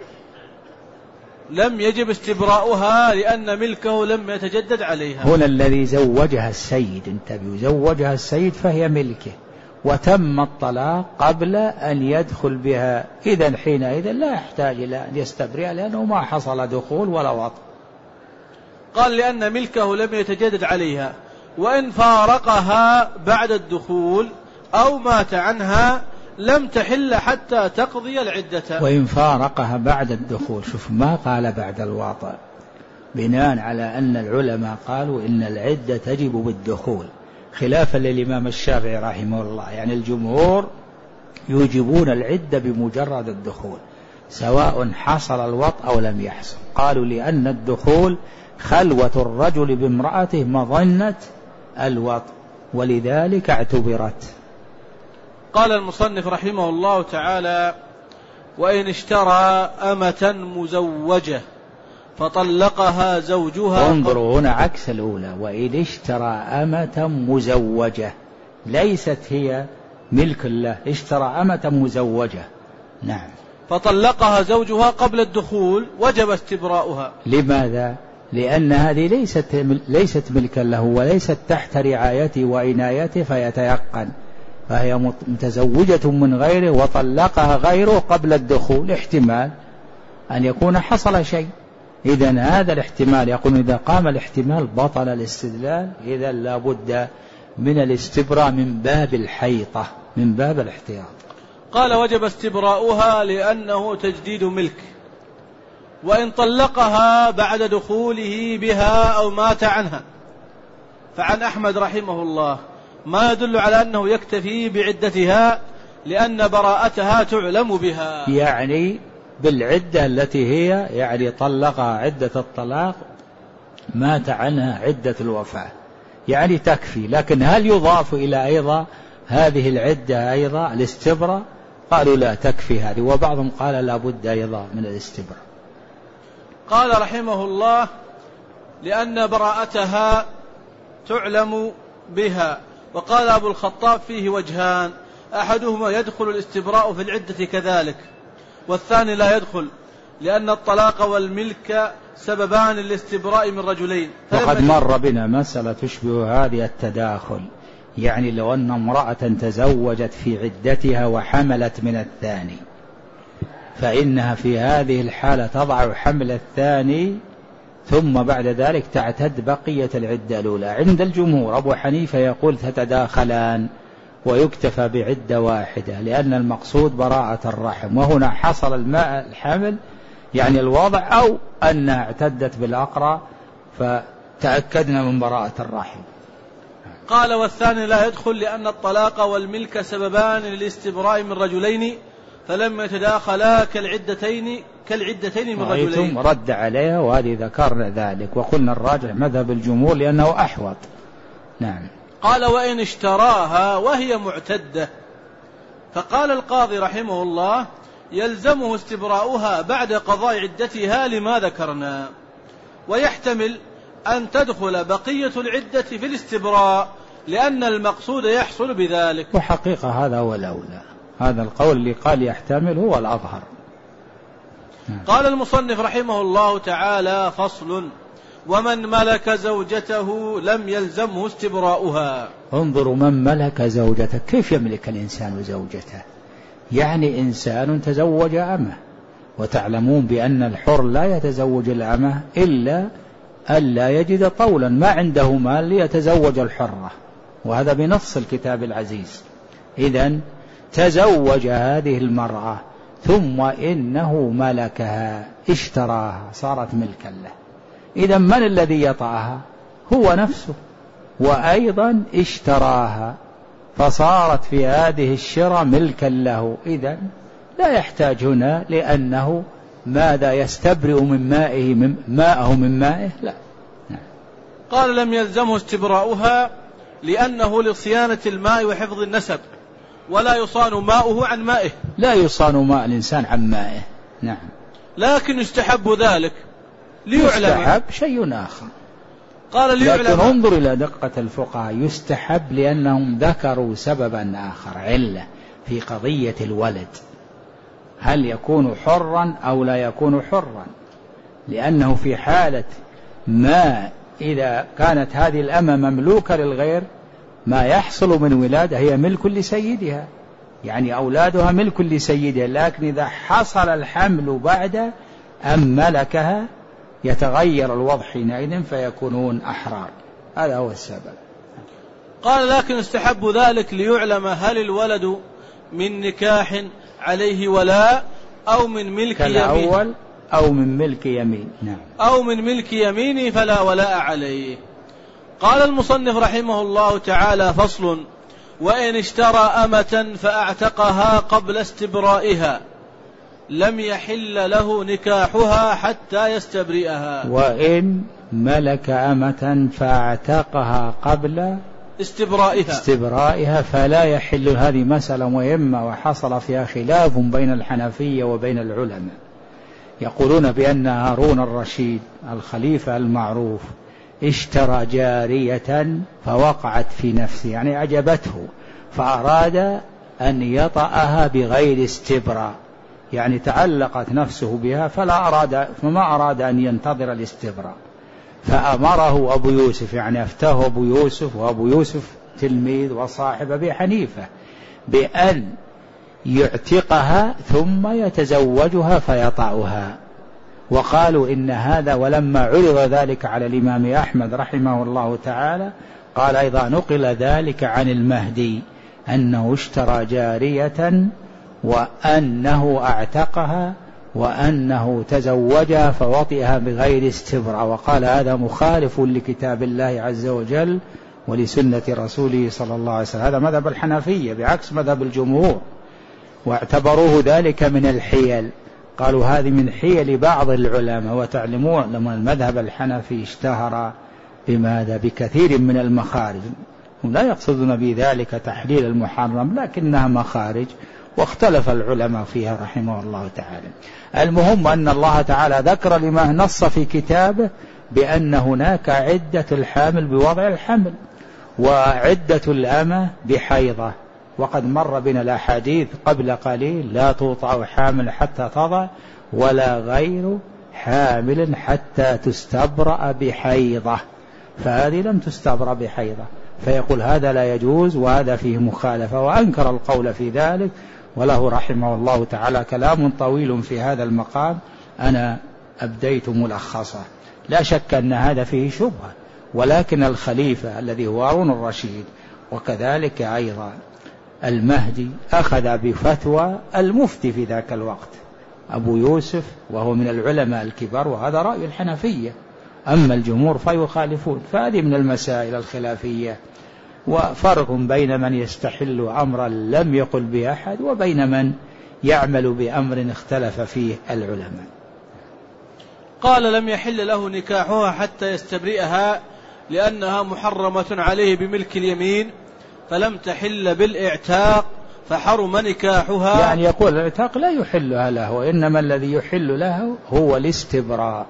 لم يجب استبراؤها لأن ملكه لم يتجدد عليها. هنا الذي زوجها السيد، انتبهوا، زوجها السيد فهي ملكه وتم الطلاق قبل أن يدخل بها، إذن حينئذ لا يحتاج إلى أن يستبرئ لأنه ما حصل دخول ولا وطء. قال: لأن ملكه لم يتجدد عليها. وإن فارقها بعد الدخول أو مات عنها لم تحل حتى تقضي العدة. وإن فارقها بعد الدخول، شوف ما قال بعد الوطء، بناء على أن العلماء قالوا إن العدة تجب بالدخول خلافا للإمام الشافعي رحمه الله، يعني الجمهور يوجبون العدة بمجرد الدخول سواء حصل الوطء أو لم يحصل. قالوا لأن الدخول خلوة الرجل بامرأته مظنة الوطء ولذلك اعتبرت. قال المصنف رحمه الله تعالى: وإن اشترى أمة مزوجة فطلقها زوجها. انظروا هنا عكس الأولى، وإن اشترى أمة مزوجة ليست هي ملك له، اشترى أمة مزوجة. نعم. فطلقها زوجها قبل الدخول وجب استبراؤها. لماذا؟ لأن هذه ليست ملكا له وليست تحت رعايته وعنايته فيتيقن، فهي متزوجة من غيره وطلقها غيره قبل الدخول، احتمال أن يكون حصل شيء. إذن هذا الاحتمال، يقول إذا قام الاحتمال بطل الاستدلال، إذن لا بد من الاستبراء من باب الحيطة، من باب الاحتياط. قال: وجب استبراؤها لأنه تجديد ملك. وإن طلقها بعد دخوله بها أو مات عنها، فعن أحمد رحمه الله ما يدل على أنه يكتفي بعدتها لأن براءتها تعلم بها، يعني بالعدة التي هي يعني طلقها عدة الطلاق، مات عنها عدة الوفاة، يعني تكفي. لكن هل يضاف إلى أيضا هذه العدة أيضا الاستبراء؟ قالوا لا، تكفي هذه، وبعضهم قال لا بد أيضا من الاستبراء. قال رحمه الله: لأن براءتها تعلم بها. وقال أبو الخطاب: فيه وجهان، أحدهما يدخل الاستبراء في العدة كذلك، والثاني لا يدخل، لأن الطلاق والملك سببان للاستبراء من رجلين. وقد مر بنا مسألة تشبه هذه التداخل، يعني لو أن امرأة تزوجت في عدتها وحملت من الثاني، فإنها في هذه الحالة تضع حمل الثاني ثم بعد ذلك تعتد بقية العدة الأولى. عند الجمهور أبو حنيفة يقول تتداخلان ويكتفى بعدة واحدة، لأن المقصود براءة الرحم، وهنا حصل الحمل يعني الوضع، أو أنها اعتدت بالأقرى فتأكدنا من براءة الرحم. قال: والثاني لا يدخل، لأن الطلاق والملك سببان للاستبراء من رجلين فلم يتداخلا كالعدتين من رجلين. رد عليها، وهذه ذكرنا ذلك وقلنا الراجح مذهب الجمهور لأنه أحوط. نعم. قال: وإن اشتراها وهي معتدة، فقال القاضي رحمه الله: يلزمه استبراؤها بعد قضاء عدتها لما ذكرنا، ويحتمل أن تدخل بقية العدة في الاستبراء لأن المقصود يحصل بذلك. وحقيقة هذا هو الأولى، هذا القول اللي قال يحتمل هو الأظهر. قال المصنف رحمه الله تعالى: فصل: ومن ملك زوجته لم يلزمه استبراؤها. انظروا، من ملك زوجته، كيف يملك الإنسان زوجته؟ يعني إنسان تزوج أمه، وتعلمون بأن الحر لا يتزوج الأمه إلا ألا يجد طولا، ما عنده مال ليتزوج الحرة، وهذا بنص الكتاب العزيز. إذن تزوج هذه المرأة ثم إنه ملكها، اشتراها، صارت ملكا له. إذن من الذي يطأها؟ هو نفسه، وأيضا اشتراها فصارت في هذه الشراء ملكا له، إذن لا يحتاج هنا لأنه ماذا يستبرئ من ماءه من مائه؟ لا. قال لم يلزمه استبراؤها لأنه لصيانة الماء وحفظ النسب، ولا يصان ماؤه عن مائه. لا يصان ماء الإنسان عن مائه. نعم. لكن يستحب ذلك ليعلم. يستحب شيء آخر. قال ليعلم. لكن انظر إلى دقة الفقهاء، يستحب لأنهم ذكروا سببا آخر، علة في قضية الولد، هل يكون حرا أو لا يكون حرا؟ لأنه في حالة ما إذا كانت هذه الأمة مملوكة للغير ما يحصل من ولادة هي ملك لسيدها، يعني أولادها ملك لسيدها، لكن إذا حصل الحمل بعد أن ملكها يتغير الوضع حينئذ فيكونون أحرار. هذا هو السبب. قال لكن استحب ذلك ليعلم هل الولد من نكاح عليه ولاء أو من ملك يمين، أو من ملك يمين. نعم. أو من ملك يمين فلا ولاء عليه. قال المصنف رحمه الله تعالى: فصل: وإن اشترى أمة فأعتقها قبل استبرائها لم يحل له نكاحها حتى يستبرئها. وإن ملك أمة فأعتقها قبل استبرائها فلا يحل. هذه مسألة مهمة وحصل فيها خلاف بين الحنفية وبين العلماء. يقولون بأن هارون الرشيد الخليفة المعروف اشترى جارية فوقعت في نفسه، يعني أعجبته، فأراد أن يطأها بغير استبراء، يعني تعلقت نفسه بها فما أراد أن ينتظر الاستبراء، فأمره أبو يوسف، يعني أفتاه أبو يوسف، وأبو يوسف تلميذ وصاحب أبي حنيفة، بأن يعتقها ثم يتزوجها فيطأها. وقالوا إن هذا، ولما عرض ذلك على الإمام أحمد رحمه الله تعالى قال أيضا نقل ذلك عن المهدي أنه اشترى جارية وأنه أعتقها وأنه تزوجها فوطئها بغير استبراء، وقال هذا مخالف لكتاب الله عز وجل ولسنة رسوله صلى الله عليه وسلم. هذا مذهب الحنفية بعكس مذهب الجمهور، واعتبروه ذلك من الحيل. قالوا هذه من حيل بعض العلماء، وتعلمون لما المذهب الحنفي اشتهر بماذا؟ بكثير من المخارج، هم لا يقصدون بذلك تحليل المحرم لكنها مخارج، واختلف العلماء فيها رحمه الله تعالى. المهم أن الله تعالى ذكر لما نص في كتابه بأن هناك عدة الحامل بوضع الحمل وعدة الأمة بحيضة، وقد مر بنا الأحاديث قبل قليل: لا توطأ حامل حتى تضع ولا غير حامل حتى تستبرأ بحيضة، فهذه لم تستبرأ بحيضة، فيقول هذا لا يجوز وهذا فيه مخالفة، وأنكر القول في ذلك، وله رحمه الله تعالى كلام طويل في هذا المقام أنا أبديت ملخصه. لا شك أن هذا فيه شبهة، ولكن الخليفة الذي هو هارون الرشيد وكذلك أيضا المهدي أخذ بفتوى المفتي في ذاك الوقت أبو يوسف، وهو من العلماء الكبار، وهذا رأي الحنفية، أما الجمهور فيخالفون. فهذه من المسائل الخلافية، وفرق بين من يستحل أمرا لم يقل به أحد وبين من يعمل بأمر اختلف فيه العلماء. قال لم يحل له نكاحها حتى يستبرئها لأنها محرمة عليه بملك اليمين، فلم تحل بالاعتاق فحرم نكاحها. يعني يقول الاعتاق لا يحلها له، وإنما الذي يحل له هو الاستبراء،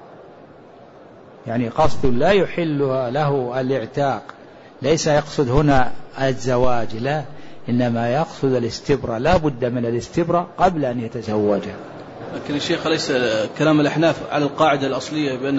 يعني قصد لا يحلها له الاعتاق، ليس يقصد هنا الزواج، لا، إنما يقصد الاستبراء، لا بد من الاستبراء قبل أن يتزوجها. لكن الشيخ ليس كلام الأحناف على القاعدة الأصلية بأن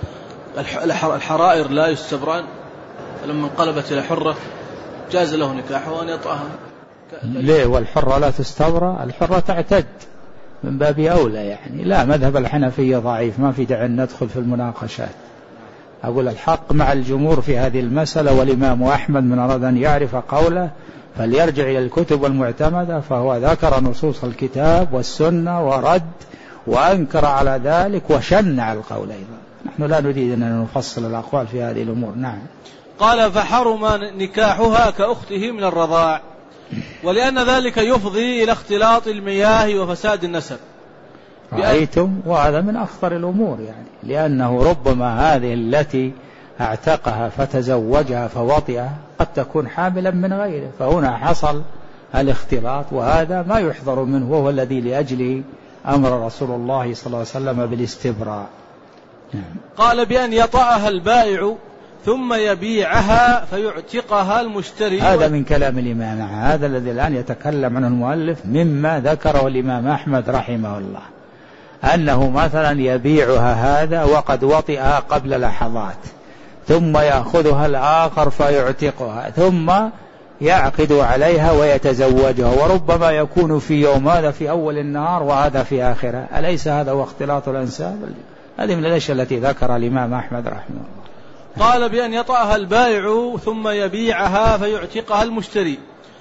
الحرائر لا يستبرأن، فلما انقلبت إلى حرة جاز له نكاحه وأن يطأها. ليه؟ والحرة لا تستبرأ؟ الحرة تعتد من باب أولى، يعني لا، مذهب الحنفية ضعيف، ما في داعي أن ندخل في المناقشات. أقول الحق مع الجمهور في هذه المسألة، والإمام أحمد من أراد أن يعرف قوله فليرجع إلى الكتب المعتمدة، فهو ذكر نصوص الكتاب والسنة ورد وأنكر على ذلك وشنع القول أيضا. نحن لا نريد أن نفصل الأقوال في هذه الأمور. نعم. قال فحرم نكاحها كأخته من الرضاع، ولأن ذلك يفضي إلى اختلاط المياه وفساد النسب. رأيتم؟ وهذا من أخطر الأمور يعني، لأنه ربما هذه التي اعتقها فتزوجها فوطئها قد تكون حاملا من غيره، فهنا حصل الاختلاط، وهذا ما يحذر منه، وهو الذي لأجله أمر رسول الله صلى الله عليه وسلم بالاستبراء. قال بأن يطأها البائع ثم يبيعها فيعتقها المشتري. هذا من كلام الإمام، هذا الذي الآن يتكلم عنه المؤلف مما ذكره الإمام أحمد رحمه الله، أنه مثلا يبيعها هذا وقد وطئها قبل لحظات، ثم يأخذها الآخر فيعتقها، ثم يعقد عليها ويتزوجها، وربما يكون في يوم هذا في أول النهار وهذا في آخره. أليس هذا هو اختلاط الأنساب؟ هذه من الأشياء التي ذكر الإمام أحمد رحمه الله. قال بأن يطأها البائع ثم يبيعها فيعتقها المشتري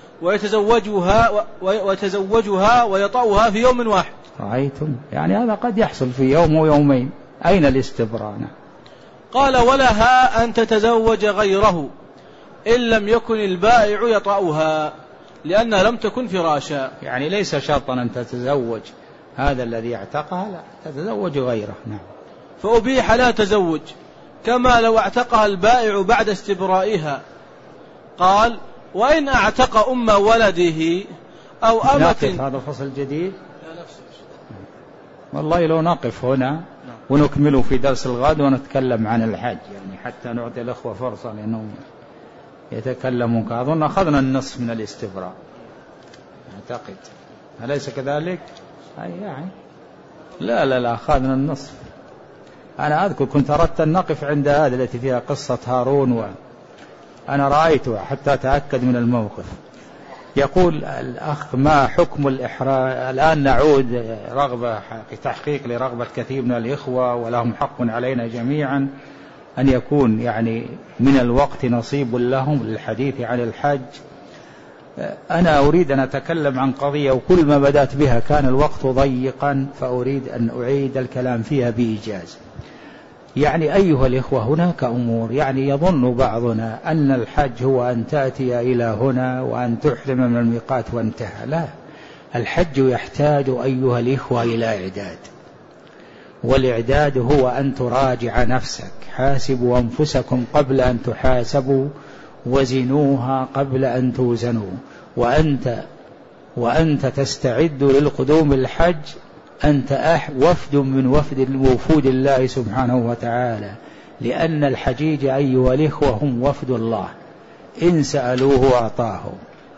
ويتزوجها ويطأها في يوم واحد. رأيتم؟ يعني هذا قد يحصل في يوم ويومين. أين الاستبراء؟ قال ولها أن تتزوج غيره إن لم يكن البائع يطأها لأنها لم تكن فراشا. يعني ليس شرطا أن تتزوج هذا الذي اعتقها، لا، تتزوج غيره. نعم. فأبيح لا تزوج كما لو اعتقها البائع بعد استبرائها. قال وإن اعتق أم ولده أو أمة. هذا فصل جديد والله، لو نقف هنا ونكمله في درس الغد ونتكلم عن الحج، يعني حتى نعطي الأخوة فرصة لأنهم يتكلمون. أظن أخذنا النصف من الاستبراء أعتقد، أليس كذلك؟ يعني لا أخذنا النصف. أنا أذكر كنت أردت أن نقف عند هذه التي فيها قصة هارون، وأنا رأيتها حتى أتأكد من الموقف. يقول الأخ ما حكم الإحرام؟ الآن نعود رغبة تحقيق لرغبة كثير من الإخوة، ولهم حق علينا جميعا أن يكون يعني من الوقت نصيب لهم للحديث عن الحج. أنا أريد أن أتكلم عن قضية وكل ما بدأت بها كان الوقت ضيقا، فأريد أن أعيد الكلام فيها بإيجاز. يعني أيها الإخوة، هناك أمور يعني يظن بعضنا أن الحج هو أن تأتي إلى هنا وأن تحرم من الميقات وانتهى. لا، الحج يحتاج أيها الإخوة إلى إعداد، والإعداد هو أن تراجع نفسك. حاسبوا أنفسكم قبل أن تحاسبوا، وزنوها قبل أن توزنوا. وأنت تستعد للقدوم الحج، أنت وفد من وفود الله سبحانه وتعالى، لأن الحجيج أيها الإخوة هم وفد الله، إن سألوه أعطاهم،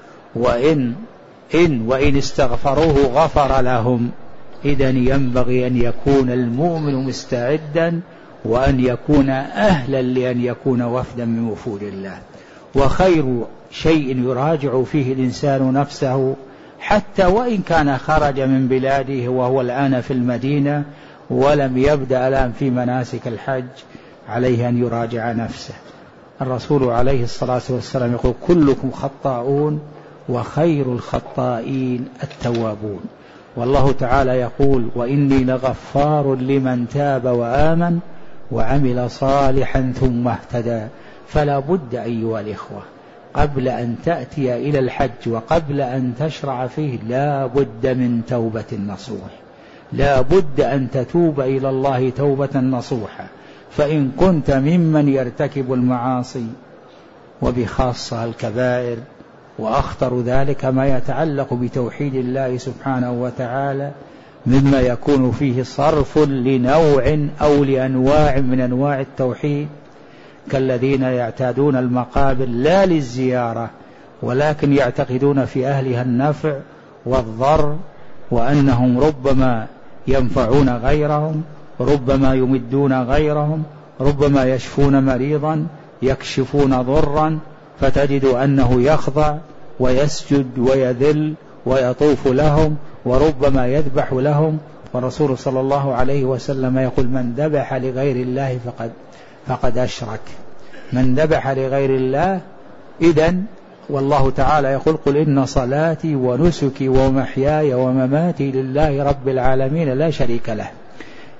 وإن استغفروه غفر لهم. إذن ينبغي أن يكون المؤمن مستعدا، وأن يكون أهلا لأن يكون وفدا من وفود الله. وخير شيء يراجع فيه الإنسان نفسه، حتى وإن كان خرج من بلاده وهو الآن في المدينة ولم يبدأ الآن في مناسك الحج، عليه أن يراجع نفسه. الرسول عليه الصلاة والسلام يقول كلكم خطاؤون وخير الخطائين التوابون. والله تعالى يقول وإني لغفار لمن تاب وآمن وعمل صالحا ثم اهتدى. فلا بد أيها الإخوة قبل أن تأتي إلى الحج وقبل أن تشرع فيه لا بد من توبة نصوح، لا بد أن تتوب إلى الله توبة نصوحة. فإن كنت ممن يرتكب المعاصي وبخاصة الكبائر، وأخطر ذلك ما يتعلق بتوحيد الله سبحانه وتعالى مما يكون فيه صرف لنوع أو لأنواع من أنواع التوحيد، كالذين يعتادون المقابر لا للزيارة ولكن يعتقدون في أهلها النفع والضر، وأنهم ربما ينفعون غيرهم، ربما يمدون غيرهم، ربما يشفون مريضا، يكشفون ضرا، فتجد أنه يخضع ويسجد ويذل ويطوف لهم، وربما يذبح لهم. والرسول صلى الله عليه وسلم يقول من ذبح لغير الله فقد أشرك. من ذبح لغير الله إذن، والله تعالى يقول قل إن صلاتي ونسكي ومحياي ومماتي لله رب العالمين لا شريك له.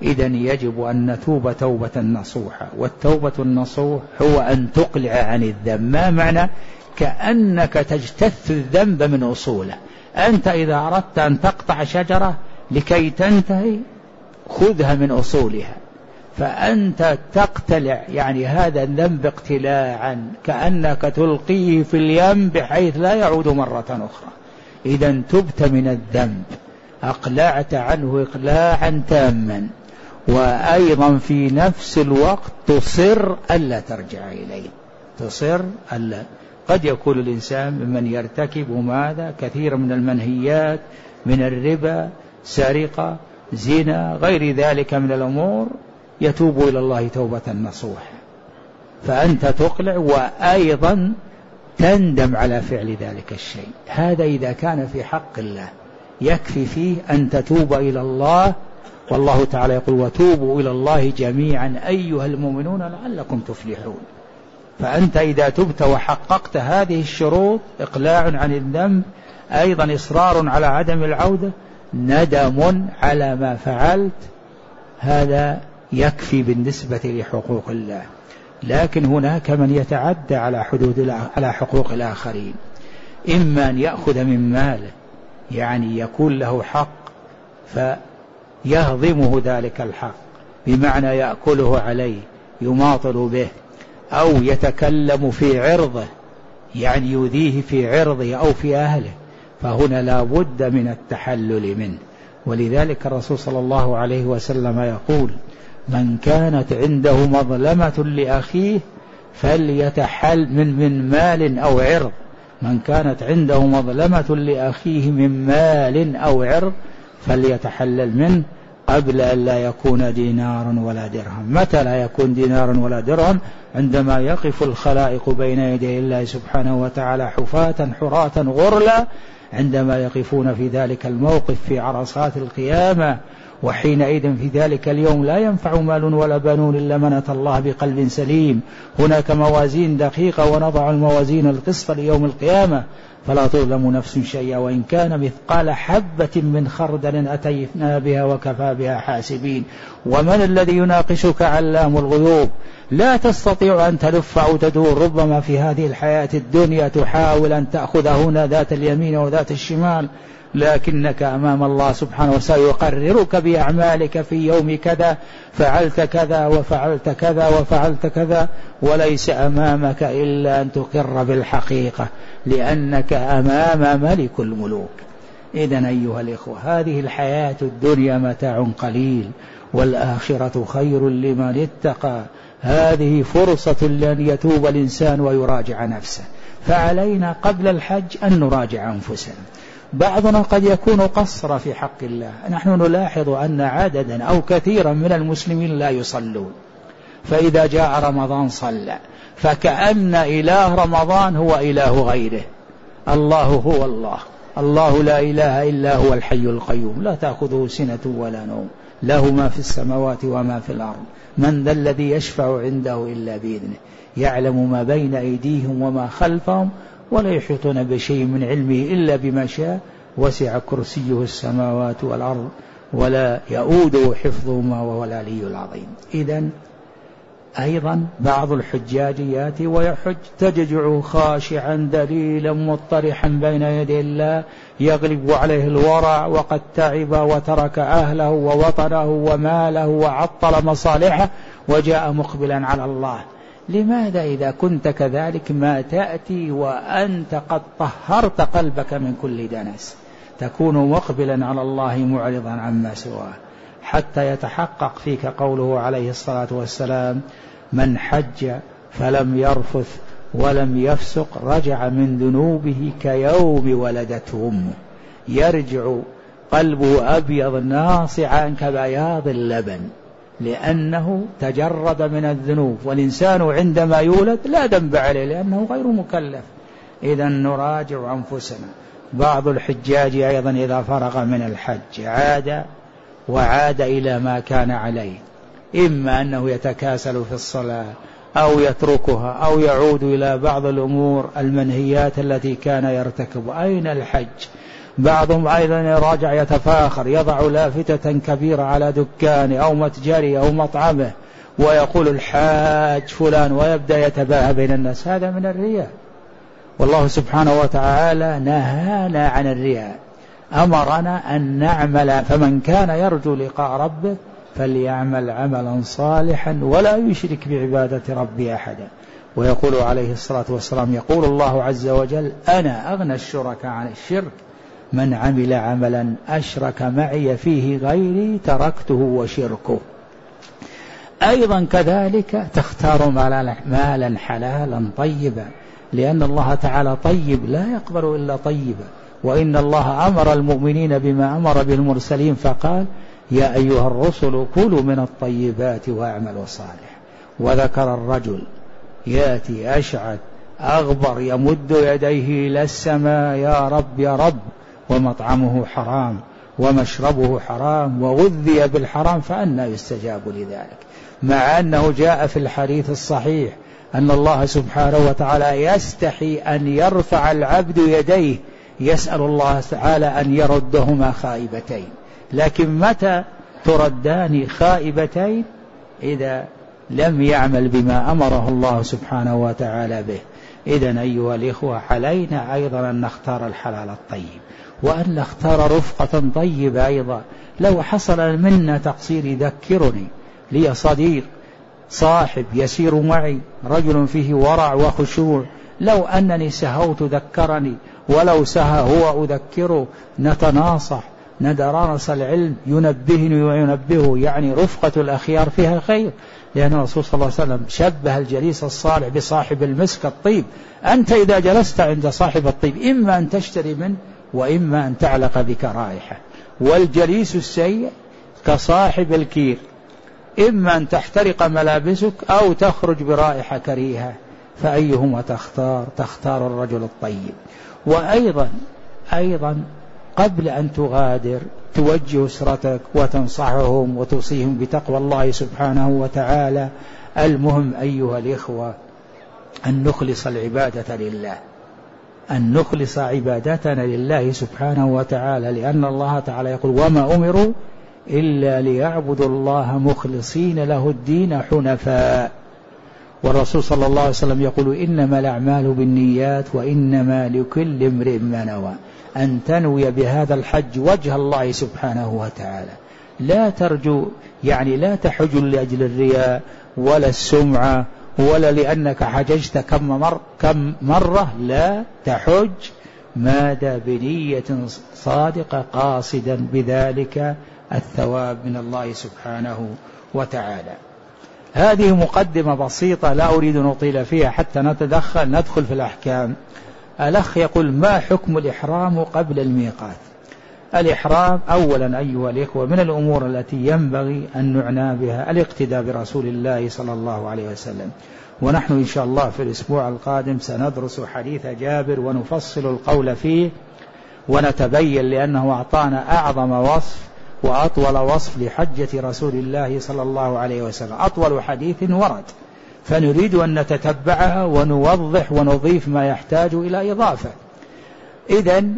إذن يجب أن نتوب توبة نصوحة. والتوبة النصوح هو أن تقلع عن الذنب. ما معنى؟ كأنك تجتث الذنب من أصوله. أنت إذا أردت أن تقطع شجرة لكي تنتهي خذها من أصولها، فأنت تقتلع يعني هذا الذنب اقتلاعا، كأنك تلقيه في اليم بحيث لا يعود مرة أخرى. إذن تبت من الذنب، أقلعت عنه إقلاعا تاما، وأيضا في نفس الوقت تصر ألا ترجع إليه، تصر ألا. قد يكون الإنسان ممن يرتكب ماذا كثير من المنهيات من الربا، سرقة، زنا، غير ذلك من الأمور، يتوب إلى الله توبة نصوحة، فأنت تقلع وأيضا تندم على فعل ذلك الشيء. هذا إذا كان في حق الله، يكفي فيه أن تتوب إلى الله. والله تعالى يقول وتوبوا إلى الله جميعا أيها المؤمنون لعلكم تفلحون. فأنت إذا تبت وحققت هذه الشروط، إقلاع عن الذنب، أيضا إصرار على عدم العودة، ندم على ما فعلت، هذا يكفي بالنسبة لحقوق الله. لكن هناك من يتعدى على حقوق الآخرين، إما أن يأخذ من ماله، يعني يكون له حق فيهضمه ذلك الحق، بمعنى يأكله عليه، يماطل به، أو يتكلم في عرضه، يعني يؤذيه في عرضه أو في أهله، فهنا لا بد من التحلل منه. ولذلك الرسول صلى الله عليه وسلم يقول من كانت عنده مظلمة لأخيه فليتحل من مال أو عرض، من كانت عنده مظلمة لأخيه من مال أو عرض فليتحلل منه قبل أن لا يكون دينار ولا درهم. متى لا يكون دينار ولا درهم؟ عندما يقف الخلائق بين يدي الله سبحانه وتعالى حفاة حراة غرلا، عندما يقفون في ذلك الموقف في عرصات القيامة، وحينئذ في ذلك اليوم لا ينفع مال ولا بنون إلا من أتى الله بقلب سليم. هناك موازين دقيقة، ونضع الموازين القسط ليوم القيامة فلا تظلم نفس شيئا وإن كان مثقال حبة من خردل أتينا بها وكفى بها حاسبين. ومن الذي يناقشك علام الغيوب؟ لا تستطيع أن تلف أو تدور، ربما في هذه الحياة الدنيا تحاول أن تأخذ هنا ذات اليمين وذات الشمال، لكنك أمام الله سبحانه وسيقررك بأعمالك في يوم كذا فعلت كذا وفعلت كذا وفعلت كذا، وليس أمامك إلا أن تقر بالحقيقة لأنك أمام ملك الملوك. إذن أيها الإخوة، هذه الحياة الدنيا متاع قليل والآخرة خير لمن اتقى. هذه فرصة لأن يتوب الإنسان ويراجع نفسه، فعلينا قبل الحج أن نراجع أنفسنا. بعضنا قد يكون قصر في حق الله، نحن نلاحظ أن عددا أو كثيرا من المسلمين لا يصلون، فإذا جاء رمضان صلى، فكأن إله رمضان هو إله غيره. الله هو الله، الله لا إله إلا هو الحي القيوم لا تأخذه سنة ولا نوم، له ما في السماوات وما في الأرض، من ذا الذي يشفع عنده إلا بإذنه، يعلم ما بين أيديهم وما خلفهم ولا يحيطون بشيء من علمه إلا بما شاء، وسع كرسيه السماوات والأرض ولا يؤوده حفظهما وهو العلي العظيم. إذن أيضا بعض الحجاج يأتي ويحج تججع خاشعا دليلا مضطرحا بين يدي الله، يغلب عليه الورع وقد تعب وترك أهله ووطنه وماله وعطل مصالحه وجاء مقبلا على الله. لماذا إذا كنت كذلك ما تأتي وأنت قد طهرت قلبك من كل دنس، تكون مقبلا على الله معرضا عما سواه، حتى يتحقق فيك قوله عليه الصلاة والسلام من حج فلم يرفث ولم يفسق رجع من ذنوبه كيوم ولدته أمه. يرجع قلبه أبيض ناصعا كبياض اللبن، لأنه تجرد من الذنوب، والإنسان عندما يولد لا ذنب عليه لأنه غير مكلف. إذن نراجع أنفسنا. بعض الحجاج أيضا إذا فرغ من الحج عاد إلى ما كان عليه، إما أنه يتكاسل في الصلاة أو يتركها أو يعود إلى بعض الأمور المنهيات التي كان يرتكب. أين الحج؟ بعضهم أيضا يراجع يتفاخر، يضع لافتة كبيرة على دكانه أو متجره أو مطعمه ويقول الحاج فلان ويبدأ يتباهى بين الناس. هذا من الرياء، والله سبحانه وتعالى نهانا عن الرياء، أمرنا أن نعمل، فمن كان يرجو لقاء ربه فليعمل عملا صالحا ولا يشرك بعبادة ربه أحدا. ويقول عليه الصلاة والسلام، يقول الله عز وجل: أنا أغنى الشركاء عن الشرك، من عمل عملا أشرك معي فيه غيري تركته وشركه. أيضا كذلك تختار مالا حلالا طيبا، لأن الله تعالى طيب لا يقبل إلا طيبا، وإن الله أمر المؤمنين بما أمر به المرسلين فقال: يا أيها الرسل كلوا من الطيبات واعملوا صالحا. وذكر الرجل يأتي أشعث أغبر يمد يديه إلى السماء: يا رب يا رب، ومطعمه حرام ومشربه حرام وغذي بالحرام، فأنى يستجاب لذلك؟ مع أنه جاء في الحديث الصحيح أن الله سبحانه وتعالى يستحي أن يرفع العبد يديه يسأل الله تعالى أن يردهما خائبتين، لكن متى تردان خائبتين؟ إذا لم يعمل بما أمره الله سبحانه وتعالى به. إذن أيها الإخوة، علينا أيضا أن نختار الحلال الطيب، وأن نختار رفقة طيبة أيضا. لو حصل منا تقصير يذكرني، لي صديق صاحب يسير معي، رجل فيه ورع وخشوع، لو أنني سهوت ذكرني، ولو سهى هو أذكره، نتناصح، ندرس العلم، ينبهني وينبهه. يعني رفقة الأخيار فيها خير، لأن الرسول صلى الله عليه وسلم شبه الجليس الصالح بصاحب المسك الطيب. أنت إذا جلست عند صاحب الطيب إما أن تشتري منه وإما أن تعلق بك رائحة. والجليس السيء كصاحب الكير، إما أن تحترق ملابسك أو تخرج برائحة كريهة، فأيهما تختار؟ تختار الرجل الطيب. وأيضا قبل أن تغادر توجه أسرتك وتنصحهم وتوصيهم بتقوى الله سبحانه وتعالى. المهم أيها الإخوة أن نخلص العبادة لله، أن نخلص عبادتنا لله سبحانه وتعالى، لأن الله تعالى يقول: وما أمروا إلا ليعبدوا الله مخلصين له الدين حنفاء. والرسول صلى الله عليه وسلم يقول: إنما الأعمال بالنيات وإنما لكل امرئ ما نوى. أن تنوي بهذا الحج وجه الله سبحانه وتعالى، لا ترجو، يعني لا تحج لأجل الرياء ولا السمعة ولا لأنك حججت كم مرة، لا، تحج ماذا بنية صادقة قاصدا بذلك الثواب من الله سبحانه وتعالى. هذه مقدمة بسيطة لا أريد أن أطيل فيها حتى ندخل في الأحكام. الأخ يقول: ما حكم الإحرام قبل الميقات؟ الإحرام أولا أيها الإخوة من الأمور التي ينبغي أن نعنى بها الاقتداء برسول الله صلى الله عليه وسلم. ونحن إن شاء الله في الأسبوع القادم سندرس حديث جابر ونفصل القول فيه ونتبين، لأنه أعطانا أعظم وصف وأطول وصف لحجة رسول الله صلى الله عليه وسلم، أطول حديث ورد، فنريد أن نتتبعها ونوضح ونضيف ما يحتاج إلى إضافة. إذن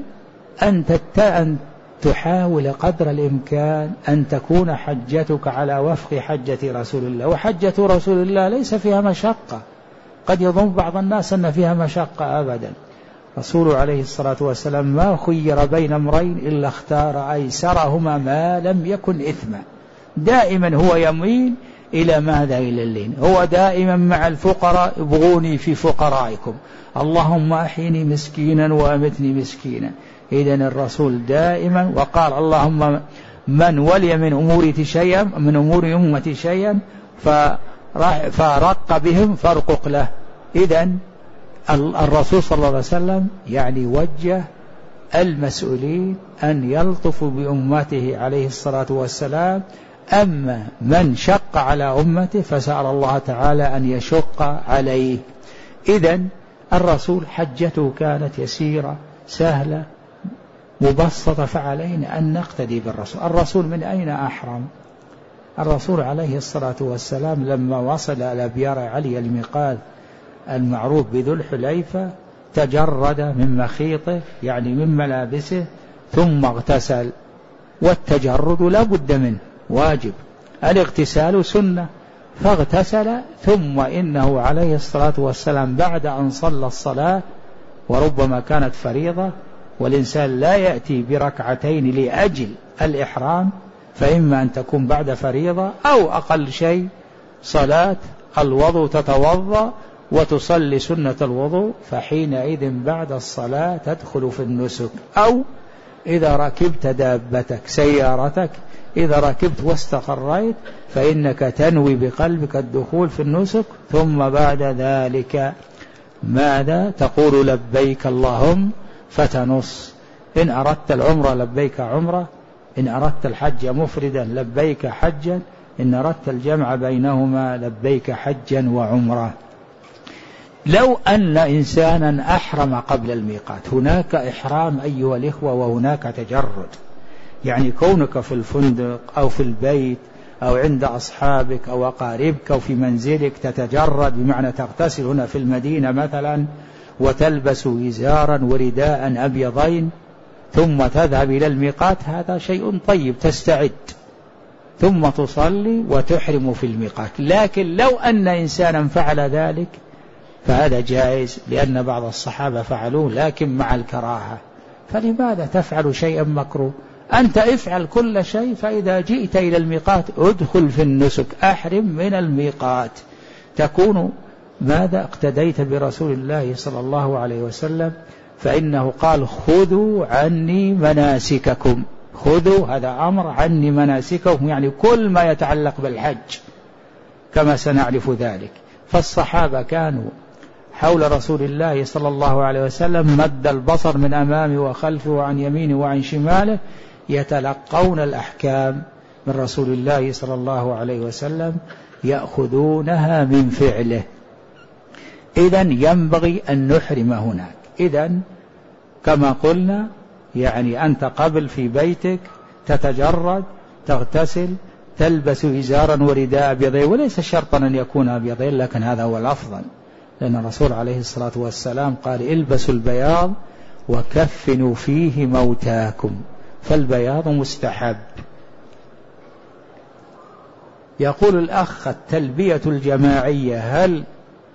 أن تحاول قدر الإمكان أن تكون حجتك على وفق حجة رسول الله. وحجة رسول الله ليس فيها مشقة، قد يظن بعض الناس أن فيها مشقة، أبدا. رسول عليه الصلاة والسلام ما خير بين أمرين إلا اختار أيسرهما ما لم يكن إثما. دائما هو يميل إلى ماذا؟ إلى اللين. هو دائما مع الفقراء: ابغوني في فقرائكم، اللهم أحيني مسكينا وأمتني مسكينا. إذن الرسول دائما، وقال: اللهم من ولي من أمور أمتي شيئا فرق بهم فارقق له. إذن الرسول صلى الله عليه وسلم يعني وجه المسؤولين أن يلطفوا بأمته عليه الصلاة والسلام. أما من شق على أمته فسأل الله تعالى أن يشق عليه. إذن الرسول حجته كانت يسيرة سهلة مبسطة، فعلينا أن نقتدي بالرسول. الرسول من أين أحرم؟ الرسول عليه الصلاة والسلام لما وصل إلى بيار علي الميقات المعروف بذو الحليفة تجرد من مخيطه، يعني من ملابسه، ثم اغتسل، والتجرد لا بد منه واجب، الاغتسال سنة، فاغتسل ثم إنه عليه الصلاة والسلام بعد أن صلى الصلاة وربما كانت فريضة والإنسان لا يأتي بركعتين لأجل الإحرام، فإما أن تكون بعد فريضة أو أقل شيء صلاة الوضوء تتوضأ وتصلي سنة الوضوء، فحينئذ بعد الصلاة تدخل في النسك. أو إذا ركبت دابتك سيارتك، إذا ركبت واستقريت فإنك تنوي بقلبك الدخول في النسك، ثم بعد ذلك ماذا تقول؟ لبيك اللهم، فتنص. إن أردت العمرة لبيك عمرة، إن أردت الحج مفردا لبيك حجا، إن أردت الجمع بينهما لبيك حجا وعمرة. لو أن إنسانا أحرم قبل الميقات، هناك إحرام أيها الإخوة وهناك تجرد، يعني كونك في الفندق أو في البيت أو عند أصحابك أو أقاربك أو في منزلك تتجرد، بمعنى تغتسل هنا في المدينة مثلا وتلبس إزارا ورداء أبيضين ثم تذهب إلى الميقات، هذا شيء طيب، تستعد ثم تصلي وتحرم في الميقات. لكن لو أن إنسانا فعل ذلك فهذا جائز، لأن بعض الصحابة فعلوه لكن مع الكراهة. فلماذا تفعل شيئا مكروه؟ أنت افعل كل شيء، فإذا جئت إلى الميقات ادخل في النسك، أحرم من الميقات، تكون ماذا؟ اقتديت برسول الله صلى الله عليه وسلم، فإنه قال خذوا عني مناسككم، خذوا هذا أمر، عني مناسككم يعني كل ما يتعلق بالحج كما سنعرف ذلك. فالصحابة كانوا حول رسول الله صلى الله عليه وسلم مد البصر من أمامه وخلفه وعن يمينه وعن شماله، يتلقون الأحكام من رسول الله صلى الله عليه وسلم، يأخذونها من فعله. إذن ينبغي أن نحرم هناك. إذن كما قلنا يعني أنت قبل في بيتك تتجرد، تغتسل، تلبس إزارا ورداء أبيضين، وليس شرطا أن يكون أبيضين، لكن هذا هو الأفضل، لأن الرسول عليه الصلاة والسلام قال البسوا البياض وكفنوا فيه موتاكم، فالبياض مستحب. يقول الأخ التلبية الجماعية هل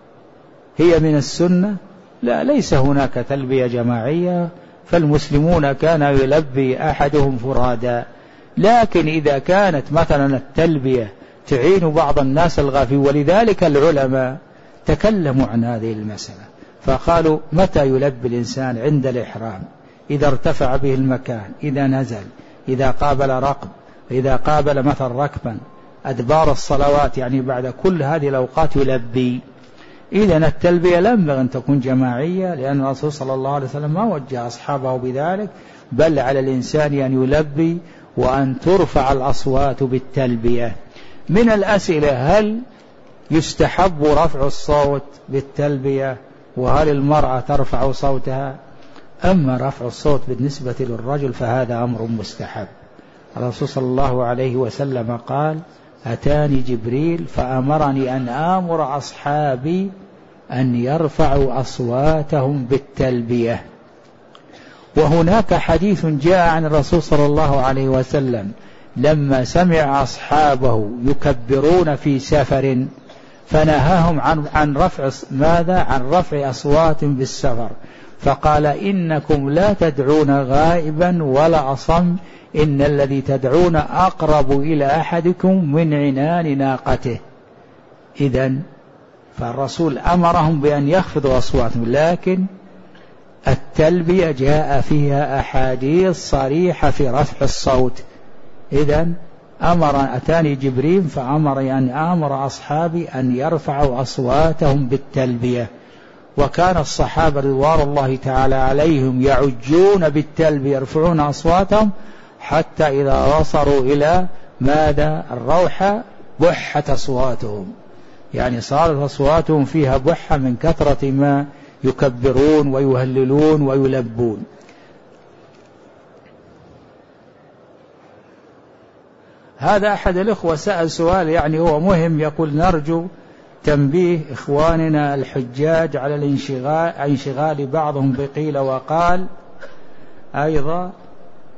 هي من السنة؟ لا، ليس هناك تلبية جماعية، فالمسلمون كان يلبي أحدهم فرادا، لكن إذا كانت مثلا التلبية تعين بعض الناس الغافلين، ولذلك العلماء تكلموا عن هذه المسألة فقالوا متى يلبي الإنسان؟ عند الإحرام، إذا ارتفع به المكان، إذا نزل، إذا قابل ركب، إذا قابل مثلا ركبا، أدبار الصلوات، يعني بعد كل هذه الأوقات يلبي. إذن التلبية لا ينبغي أن تكون جماعية، لأن الرسول صلى الله عليه وسلم ما وجه أصحابه بذلك، بل على الإنسان أن يلبي وأن ترفع الأصوات بالتلبية. من الأسئلة هل يستحب رفع الصوت بالتلبية؟ وهل المرأة ترفع صوتها؟ أما رفع الصوت بالنسبة للرجل فهذا أمر مستحب. الرسول صلى الله عليه وسلم قال أتاني جبريل فأمرني أن آمر أصحابي أن يرفعوا أصواتهم بالتلبية. وهناك حديث جاء عن الرسول صلى الله عليه وسلم لما سمع أصحابه يكبرون في سفر فنهاهم عن رفع ماذا؟ عن رفع أصوات بالسفر، فقال إنكم لا تدعون غائبا ولا أصم، إن الذي تدعون أقرب إلى أحدكم من عنان ناقته. إذن فالرسول أمرهم بأن يخفضوا أصواتهم، لكن التلبية جاء فيها أحاديث صريحة في رفع الصوت. إذن أتاني جبريل فأمر أن آمر أصحابي أن يرفعوا أصواتهم بالتلبية. وكان الصحابة رضوان الله تعالى عليهم يعجون بالتلبية، يرفعون أصواتهم حتى إذا وصلوا إلى ماذا؟ الروحة بحت أصواتهم، يعني صارت أصواتهم فيها بحة من كثرة ما يكبرون ويهللون ويلبون. هذا أحد الأخوة سأل سؤال يعني هو مهم، يقول نرجو تنبيه إخواننا الحجاج على انشغال بعضهم بقيل وقال أيضا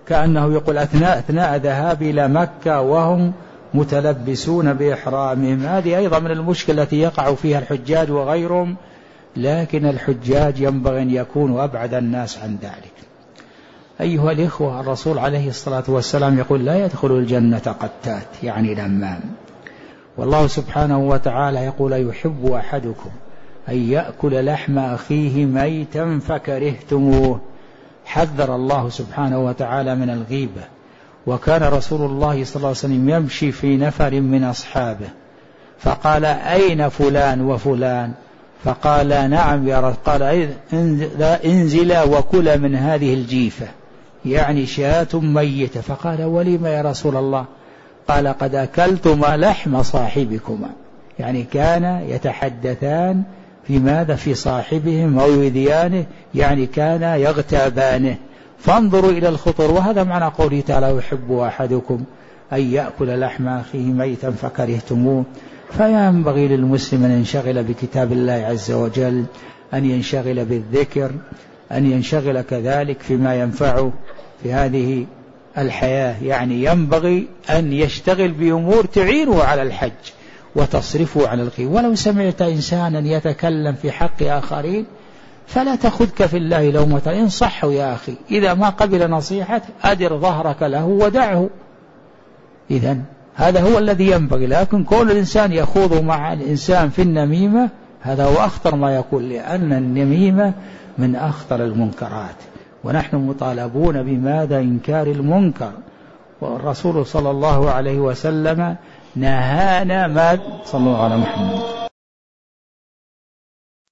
كأنه يقول أثناء ذهابي إلى مكة وهم متلبسون بإحرامهم. هذه أيضا من المشكلة التي يقع فيها الحجاج وغيرهم، لكن الحجاج ينبغي أن يكونوا أبعد الناس عن ذلك. أيها الإخوة، الرسول عليه الصلاة والسلام يقول لا يدخل الجنة قتات، يعني نمام. والله سبحانه وتعالى يقول يحب أحدكم أن يأكل لحم أخيه ميتا فكرهتموه. حذر الله سبحانه وتعالى من الغيبة. وكان رسول الله صلى الله عليه وسلم يمشي في نفر من أصحابه فقال أين فلان وفلان؟ فقال نعم يا رسول. قال انزلا وكلا من هذه الجيفة، يعني شاة ميتة. فقال ولما يا رسول الله؟ قال قد أكلتما لحم صاحبكما، يعني كان يتحدثان في ماذا؟ في صاحبهم أو يذيانه، يعني كان يغتابانه. فانظروا إلى الخطر. وهذا معنى قوله تعالى يحب أحدكم أن يأكل لحم أخيه ميتا فكرهتموه. فينبغي للمسلم أن ينشغل بكتاب الله عز وجل، أن ينشغل بالذكر، أن ينشغل كذلك فيما ينفعه في هذه الحياة. يعني ينبغي أن يشتغل بأمور تعينه على الحج وتصرفه عن الغيبة. ولو سمعت إنسانا يتكلم في حق آخرين فلا تخذك في الله لومة، انصحه يا أخي، إذا ما قبل نصيحة أدر ظهرك له ودعه. إذن هذا هو الذي ينبغي. لكن كون الإنسان يخوض مع الإنسان في النميمة هذا هو أخطر ما يكون، لأن النميمة من أخطر المنكرات، ونحن مطالبون بماذا؟ إنكار المنكر. والرسول صلى الله عليه وسلم نهانا ما صلى الله على محمد